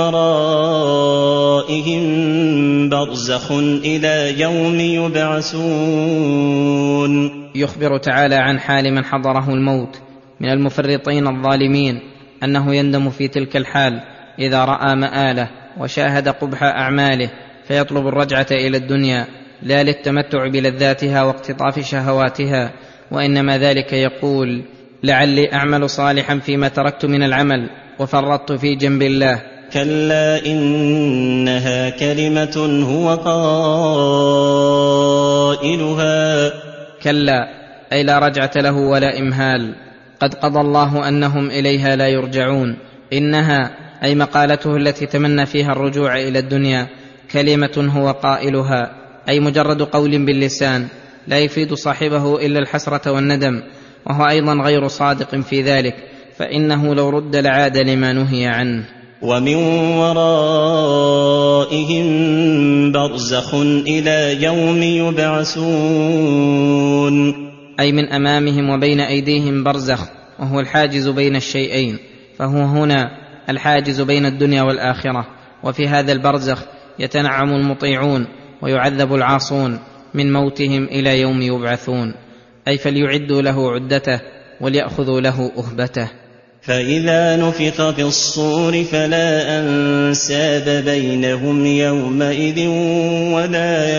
ورائهم برزخ إلى يوم يبعثون. يخبر تعالى عن حال من حضره الموت من المفرطين الظالمين أنه يندم في تلك الحال إذا رأى مآله وشاهد قبح أعماله، فيطلب الرجعة إلى الدنيا لا للتمتع بلذاتها واقتطاف شهواتها، وإنما ذلك يقول: لعلي أعمل صالحا فيما تركت من العمل وفرطت في جنب الله. كلا إنها كلمة هو قائلها. كلا أي لا رجعة له ولا إمهال، قد قضى الله أنهم إليها لا يرجعون. إنها أي مقالته التي تمنى فيها الرجوع إلى الدنيا كلمة هو قائلها، أي مجرد قول باللسان لا يفيد صاحبه إلا الحسرة والندم، وهو أيضا غير صادق في ذلك، فإنه لو رد لعاد لما نهي عنه. ومن ورائهم برزخ إلى يوم يبعثون. أي من أمامهم وبين أيديهم برزخ، وهو الحاجز بين الشيئين، فهو هنا الحاجز بين الدنيا والآخرة. وفي هذا البرزخ يتنعم المطيعون ويعذب العاصون من موتهم إلى يوم يبعثون، أي فليعدوا له عدته وليأخذوا له أهبته. فإذا نفخ في الصور فلا أنساب بينهم يومئذ ولا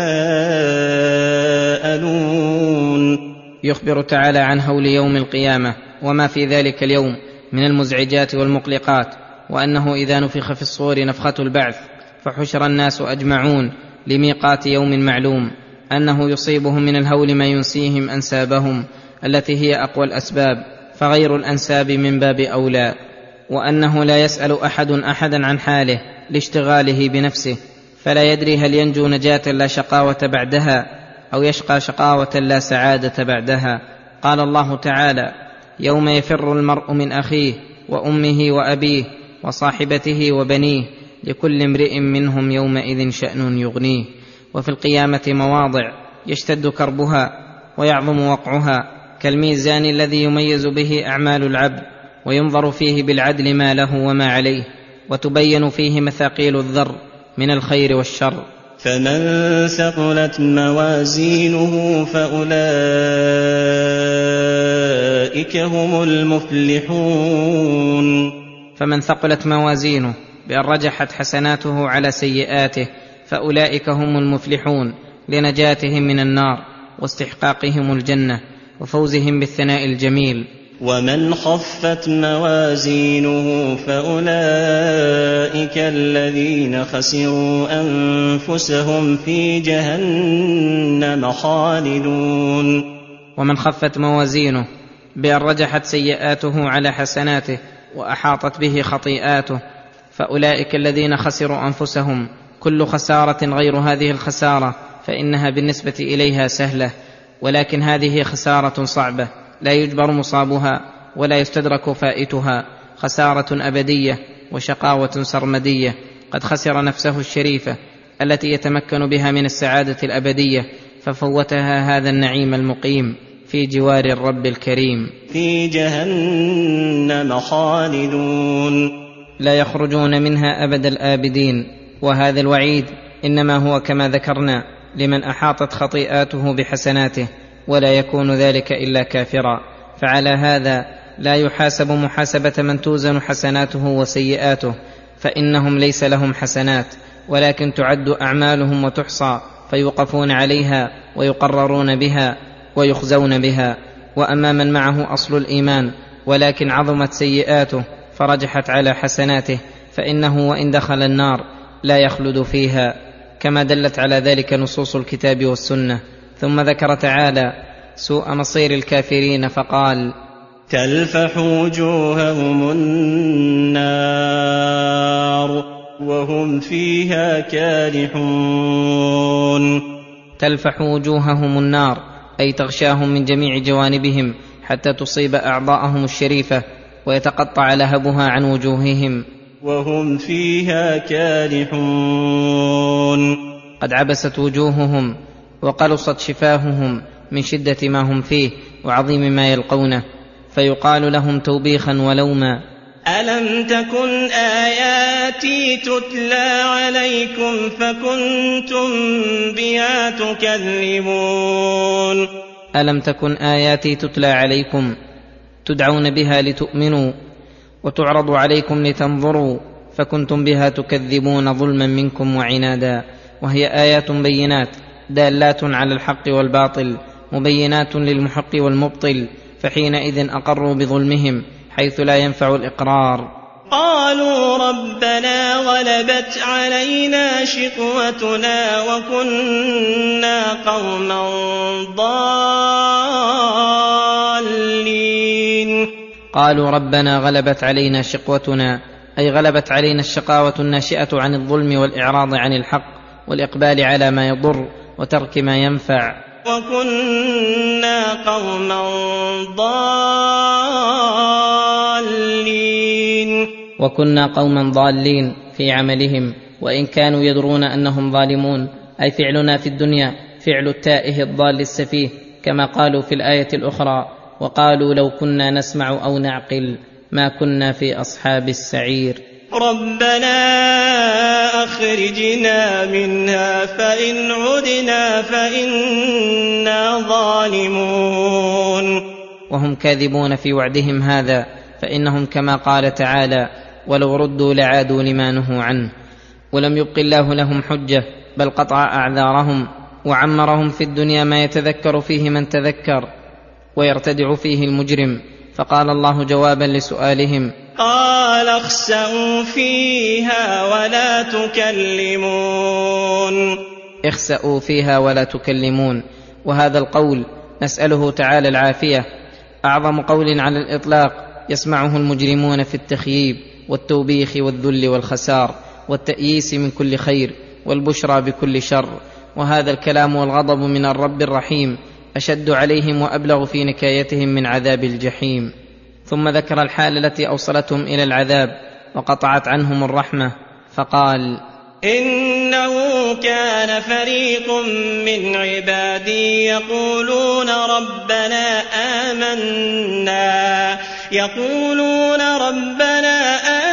يتساءلون. يخبر تعالى عن هول يوم القيامة وما في ذلك اليوم من المزعجات والمقلقات، وأنه إذا نفخ في الصور نفخة البعث فحشر الناس أجمعون لميقات يوم معلوم، أنه يصيبهم من الهول ما ينسيهم أنسابهم التي هي أقوى الأسباب، فغير الأنساب من باب أولى، وأنه لا يسأل أحد أحدا عن حاله لاشتغاله بنفسه، فلا يدري هل ينجو نجاة لا شقاوة بعدها أو يشقى شقاوة لا سعادة بعدها. قال الله تعالى: يوم يفر المرء من أخيه وأمه وأبيه وصاحبته وبنيه لكل امرئ منهم يومئذ شأن يغنيه. وفي القيامة مواضع يشتد كربها ويعظم وقعها، كالميزان الذي يميز به أعمال العبد وينظر فيه بالعدل ما له وما عليه، وتبين فيه مثاقيل الذر من الخير والشر. فمن ثقلت موازينه فأولئك هم المفلحون. فمن ثقلت موازينه بأن رجحت حسناته على سيئاته فأولئك هم المفلحون لنجاتهم من النار واستحقاقهم الجنة وفوزهم بالثناء الجميل. ومن خفت موازينه فأولئك الذين خسروا أنفسهم في جهنم خالدون. ومن خفت موازينه بأن رجحت سيئاته على حسناته وأحاطت به خطيئاته فأولئك الذين خسروا أنفسهم. كل خسارة غير هذه الخسارة فإنها بالنسبة إليها سهلة، ولكن هذه خسارة صعبة لا يجبر مصابها ولا يستدرك فائتها، خسارة أبدية وشقاوة سرمدية. قد خسر نفسه الشريفة التي يتمكن بها من السعادة الأبدية، ففوتها هذا النعيم المقيم في جوار الرب الكريم. في جهنم خالدون لا يخرجون منها أبد الآبدين. وهذا الوعيد إنما هو كما ذكرنا لمن أحاطت خطيئاته بحسناته، ولا يكون ذلك إلا كافرا. فعلى هذا لا يحاسب محاسبة من توزن حسناته وسيئاته، فإنهم ليس لهم حسنات، ولكن تعد أعمالهم وتحصى، فيوقفون عليها ويقررون بها ويخزون بها. وأما من معه أصل الإيمان ولكن عظمت سيئاته فرجحت على حسناته، فإنه وإن دخل النار لا يخلد فيها، كما دلت على ذلك نصوص الكتاب والسنة. ثم ذكر تعالى سوء مصير الكافرين فقال: تلفح وجوههم النار وهم فيها كالحون. تلفح وجوههم النار أي تغشاهم من جميع جوانبهم حتى تصيب أعضاءهم الشريفة ويتقطع لهبها عن وجوههم. وهم فيها كالحون. قد عبست وجوههم وقلصت شفاههم من شدة ما هم فيه وعظيم ما يلقونه، فيقال لهم توبيخا ولوما: ألم تكن آياتي تتلى عليكم فكنتم بها تكذبون. ألم تكن آياتي تتلى عليكم، تدعون بها لتؤمنوا، وتعرض عليكم لتنظروا، فكنتم بها تكذبون ظلما منكم وعنادا. وهي آيات بينات دالات على الحق والباطل، مبينات للمحق والمبطل، فحينئذ أقروا بظلمهم حيث لا ينفع الإقرار. قالوا ربنا غلبت علينا شقوتنا وكنا قوما ضالين. قالوا ربنا غلبت علينا شقوتنا، أي غلبت علينا الشقاوة الناشئة عن الظلم والإعراض عن الحق والإقبال على ما يضر وترك ما ينفع. وكنا قوما ضالين. وكنا قوما ضالين في عملهم، وإن كانوا يدرون أنهم ظالمون، أي فعلنا في الدنيا فعل التائه الضال السفيه، كما قالوا في الآية الأخرى: وقالوا لو كنا نسمع أو نعقل ما كنا في أصحاب السعير. ربنا أخرجنا منها فإن عدنا فإنا ظالمون. وهم كاذبون في وعدهم هذا، فإنهم كما قال تعالى: ولو ردوا لعادوا لما نهوا عنه. ولم يبق الله لهم حجة، بل قطع أعذارهم وعمرهم في الدنيا ما يتذكر فيه من تذكر ويرتدع فيه المجرم. فقال الله جوابا لسؤالهم: قال اخسئوا فيها ولا تكلمون. اخسئوا فيها ولا تكلمون. وهذا القول نسأله تعالى العافية، أعظم قول على الإطلاق يسمعه المجرمون في التخييب والتوبيخ والذل والخسار والتأييس من كل خير والبشرى بكل شر. وهذا الكلام والغضب من الرب الرحيم أشد عليهم وأبلغ في نكايتهم من عذاب الجحيم. ثم ذكر الحال التي أوصلتهم إلى العذاب وقطعت عنهم الرحمة، فقال: إنه كان فريق من عبادي يقولون ربنا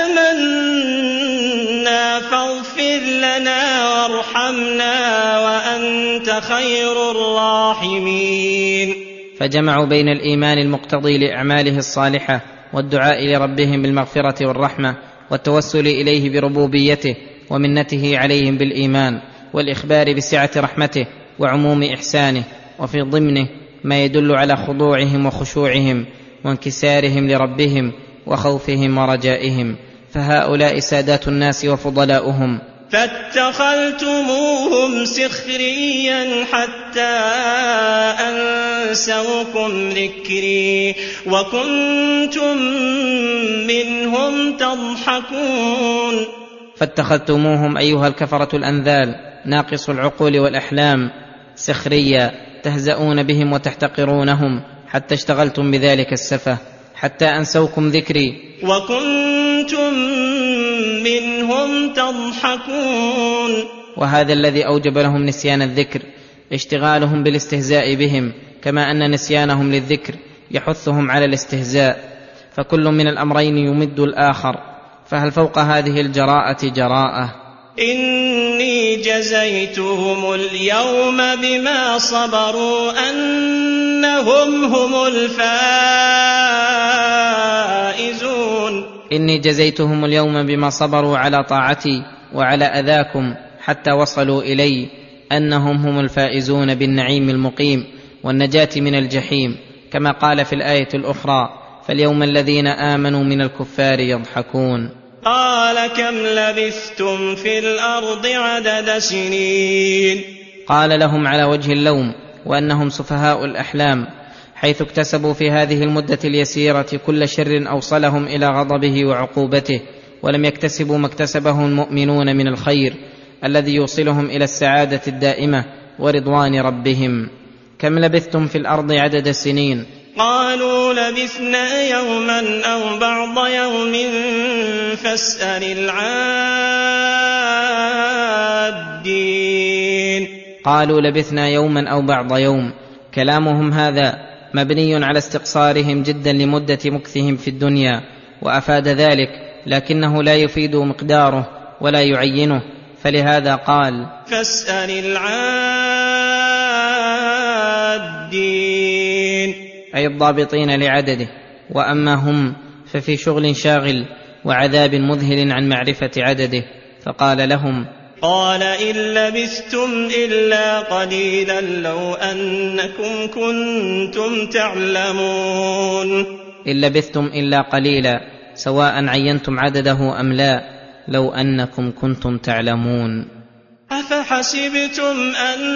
آمنا فاغفر لنا وارحمنا وأنت خير الراحمين. فجمعوا بين الإيمان المقتضي لأعماله الصالحة والدعاء لربهم بالمغفرة والرحمة والتوسل إليه بربوبيته ومنته عليهم بالإيمان والإخبار بسعة رحمته وعموم إحسانه، وفي ضمنه ما يدل على خضوعهم وخشوعهم وانكسارهم لربهم وخوفهم ورجائهم. فهؤلاء سادات الناس وفضلاؤهم. فاتخذتموهم سخريا حتى أنسوكم ذكري وكنتم منهم تضحكون. فاتخذتموهم أيها الكفرة الأنذال ناقص العقول والأحلام سخريا، تهزؤون بهم وتحتقرونهم، حتى اشتغلتم بذلك السفه، حتى أنسوكم ذكري وكنتم منهم تضحكون. وهذا الذي أوجب لهم نسيان الذكر، اشتغالهم بالاستهزاء بهم، كما أن نسيانهم للذكر يحثهم على الاستهزاء، فكل من الأمرين يمد الآخر، فهل فوق هذه الجراءة جراءة؟ إني جزيتهم اليوم بما صبروا أنهم هم الفائزون. إني جزيتهم اليوم بما صبروا على طاعتي وعلى أذاكم حتى وصلوا إلي أنهم هم الفائزون بالنعيم المقيم والنجاة من الجحيم، كما قال في الآية الأخرى: فاليوم الذين آمنوا من الكفار يضحكون. قال كم لبثتم في الأرض عدد سنين؟ قال لهم على وجه اللوم وأنهم سفهاء الأحلام، حيث اكتسبوا في هذه المدة اليسيرة كل شر أوصلهم إلى غضبه وعقوبته، ولم يكتسبوا ما اكتسبه المؤمنون من الخير الذي يوصلهم إلى السعادة الدائمة ورضوان ربهم. كم لبثتم في الأرض عدد السنين؟ قالوا لبثنا يوما أو بعض يوم فاسأل العادين. قالوا لبثنا يوما أو بعض يوم، كلامهم هذا مبني على استقصارهم جدا لمدة مكثهم في الدنيا، وأفاد ذلك، لكنه لا يفيد مقداره ولا يعينه، فلهذا قال: فاسأل العادين، أي الضابطين لعدده. وأما هم ففي شغل شاغل وعذاب مذهل عن معرفة عدده، فقال لهم: قال إن لبثتم إلا قليلا لو أنكم كنتم تعلمون. إن لبثتم إلا قليلا، سواء عينتم عدده أم لا، لو أنكم كنتم تعلمون. أفحسبتم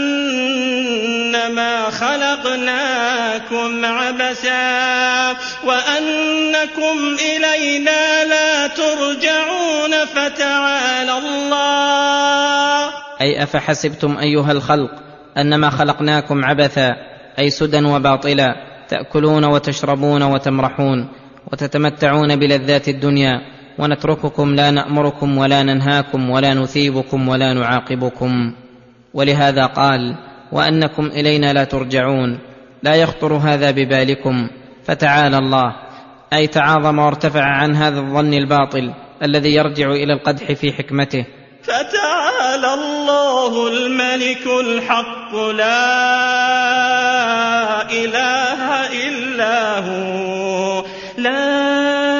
أنما خلقناكم عبثا وأنكم إلينا لا ترجعون فتعالى الله. أي أفحسبتم أيها الخلق أنما خلقناكم عبثا، أي سدى وباطلا، تأكلون وتشربون وتمرحون وتتمتعون بلذات الدنيا، ونترككم لا نأمركم ولا ننهاكم ولا نثيبكم ولا نعاقبكم. ولهذا قال: وأنكم إلينا لا ترجعون. لا يخطر هذا ببالكم، فتعالى الله، أي تعاظم وارتفع عن هذا الظن الباطل الذي يرجع إلى القدح في حكمته. فتعالى الله الملك الحق لا إله إلا هو، لا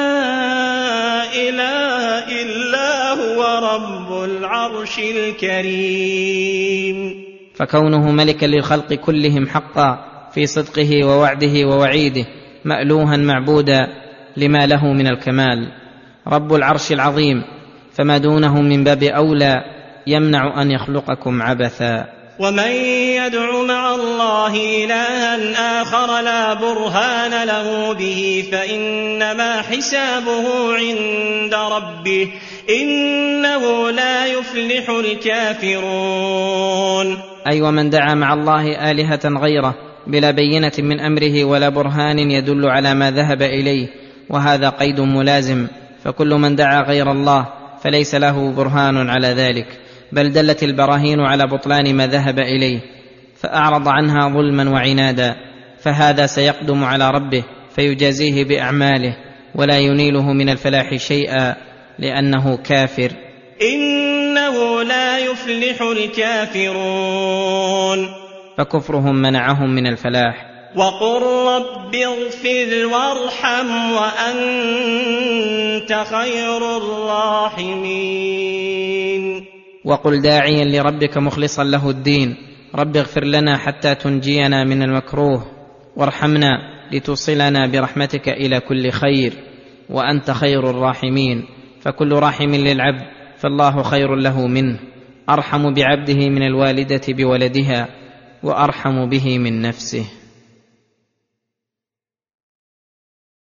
إله إلا هو رب العرش الكريم. فكونه ملكا للخلق كلهم حقا في صدقه ووعده ووعيده، مألوها معبودا لما له من الكمال، رب العرش العظيم، فما دونه من باب أولى يمنع أن يخلقكم عبثا. ومن يدع مع الله إلها آخر لا برهان له به فإنما حسابه عند ربه إنه لا يفلح الكافرون. أي ومن دعا مع الله آلهة غيره بلا بينة من أمره ولا برهان يدل على ما ذهب إليه، وهذا قيد ملازم، فكل من دعا غير الله فليس له برهان على ذلك، بل دلت البراهين على بطلان ما ذهب إليه، فأعرض عنها ظلما وعنادا، فهذا سيقدم على ربه فيجازيه بأعماله ولا ينيله من الفلاح شيئا لأنه كافر. إنه لا يفلح الكافرون. فكفرهم منعهم من الفلاح. وقل رب اغفر وارحم وأنت خير الراحمين. وقل داعيا لربك مخلصا له الدين: رب اغفر لنا حتى تنجينا من المكروه، وارحمنا لتوصلنا برحمتك إلى كل خير، وأنت خير الراحمين. فكل راحم للعبد فالله خير له منه، أرحم بعبده من الوالدة بولدها، وأرحم به من نفسه.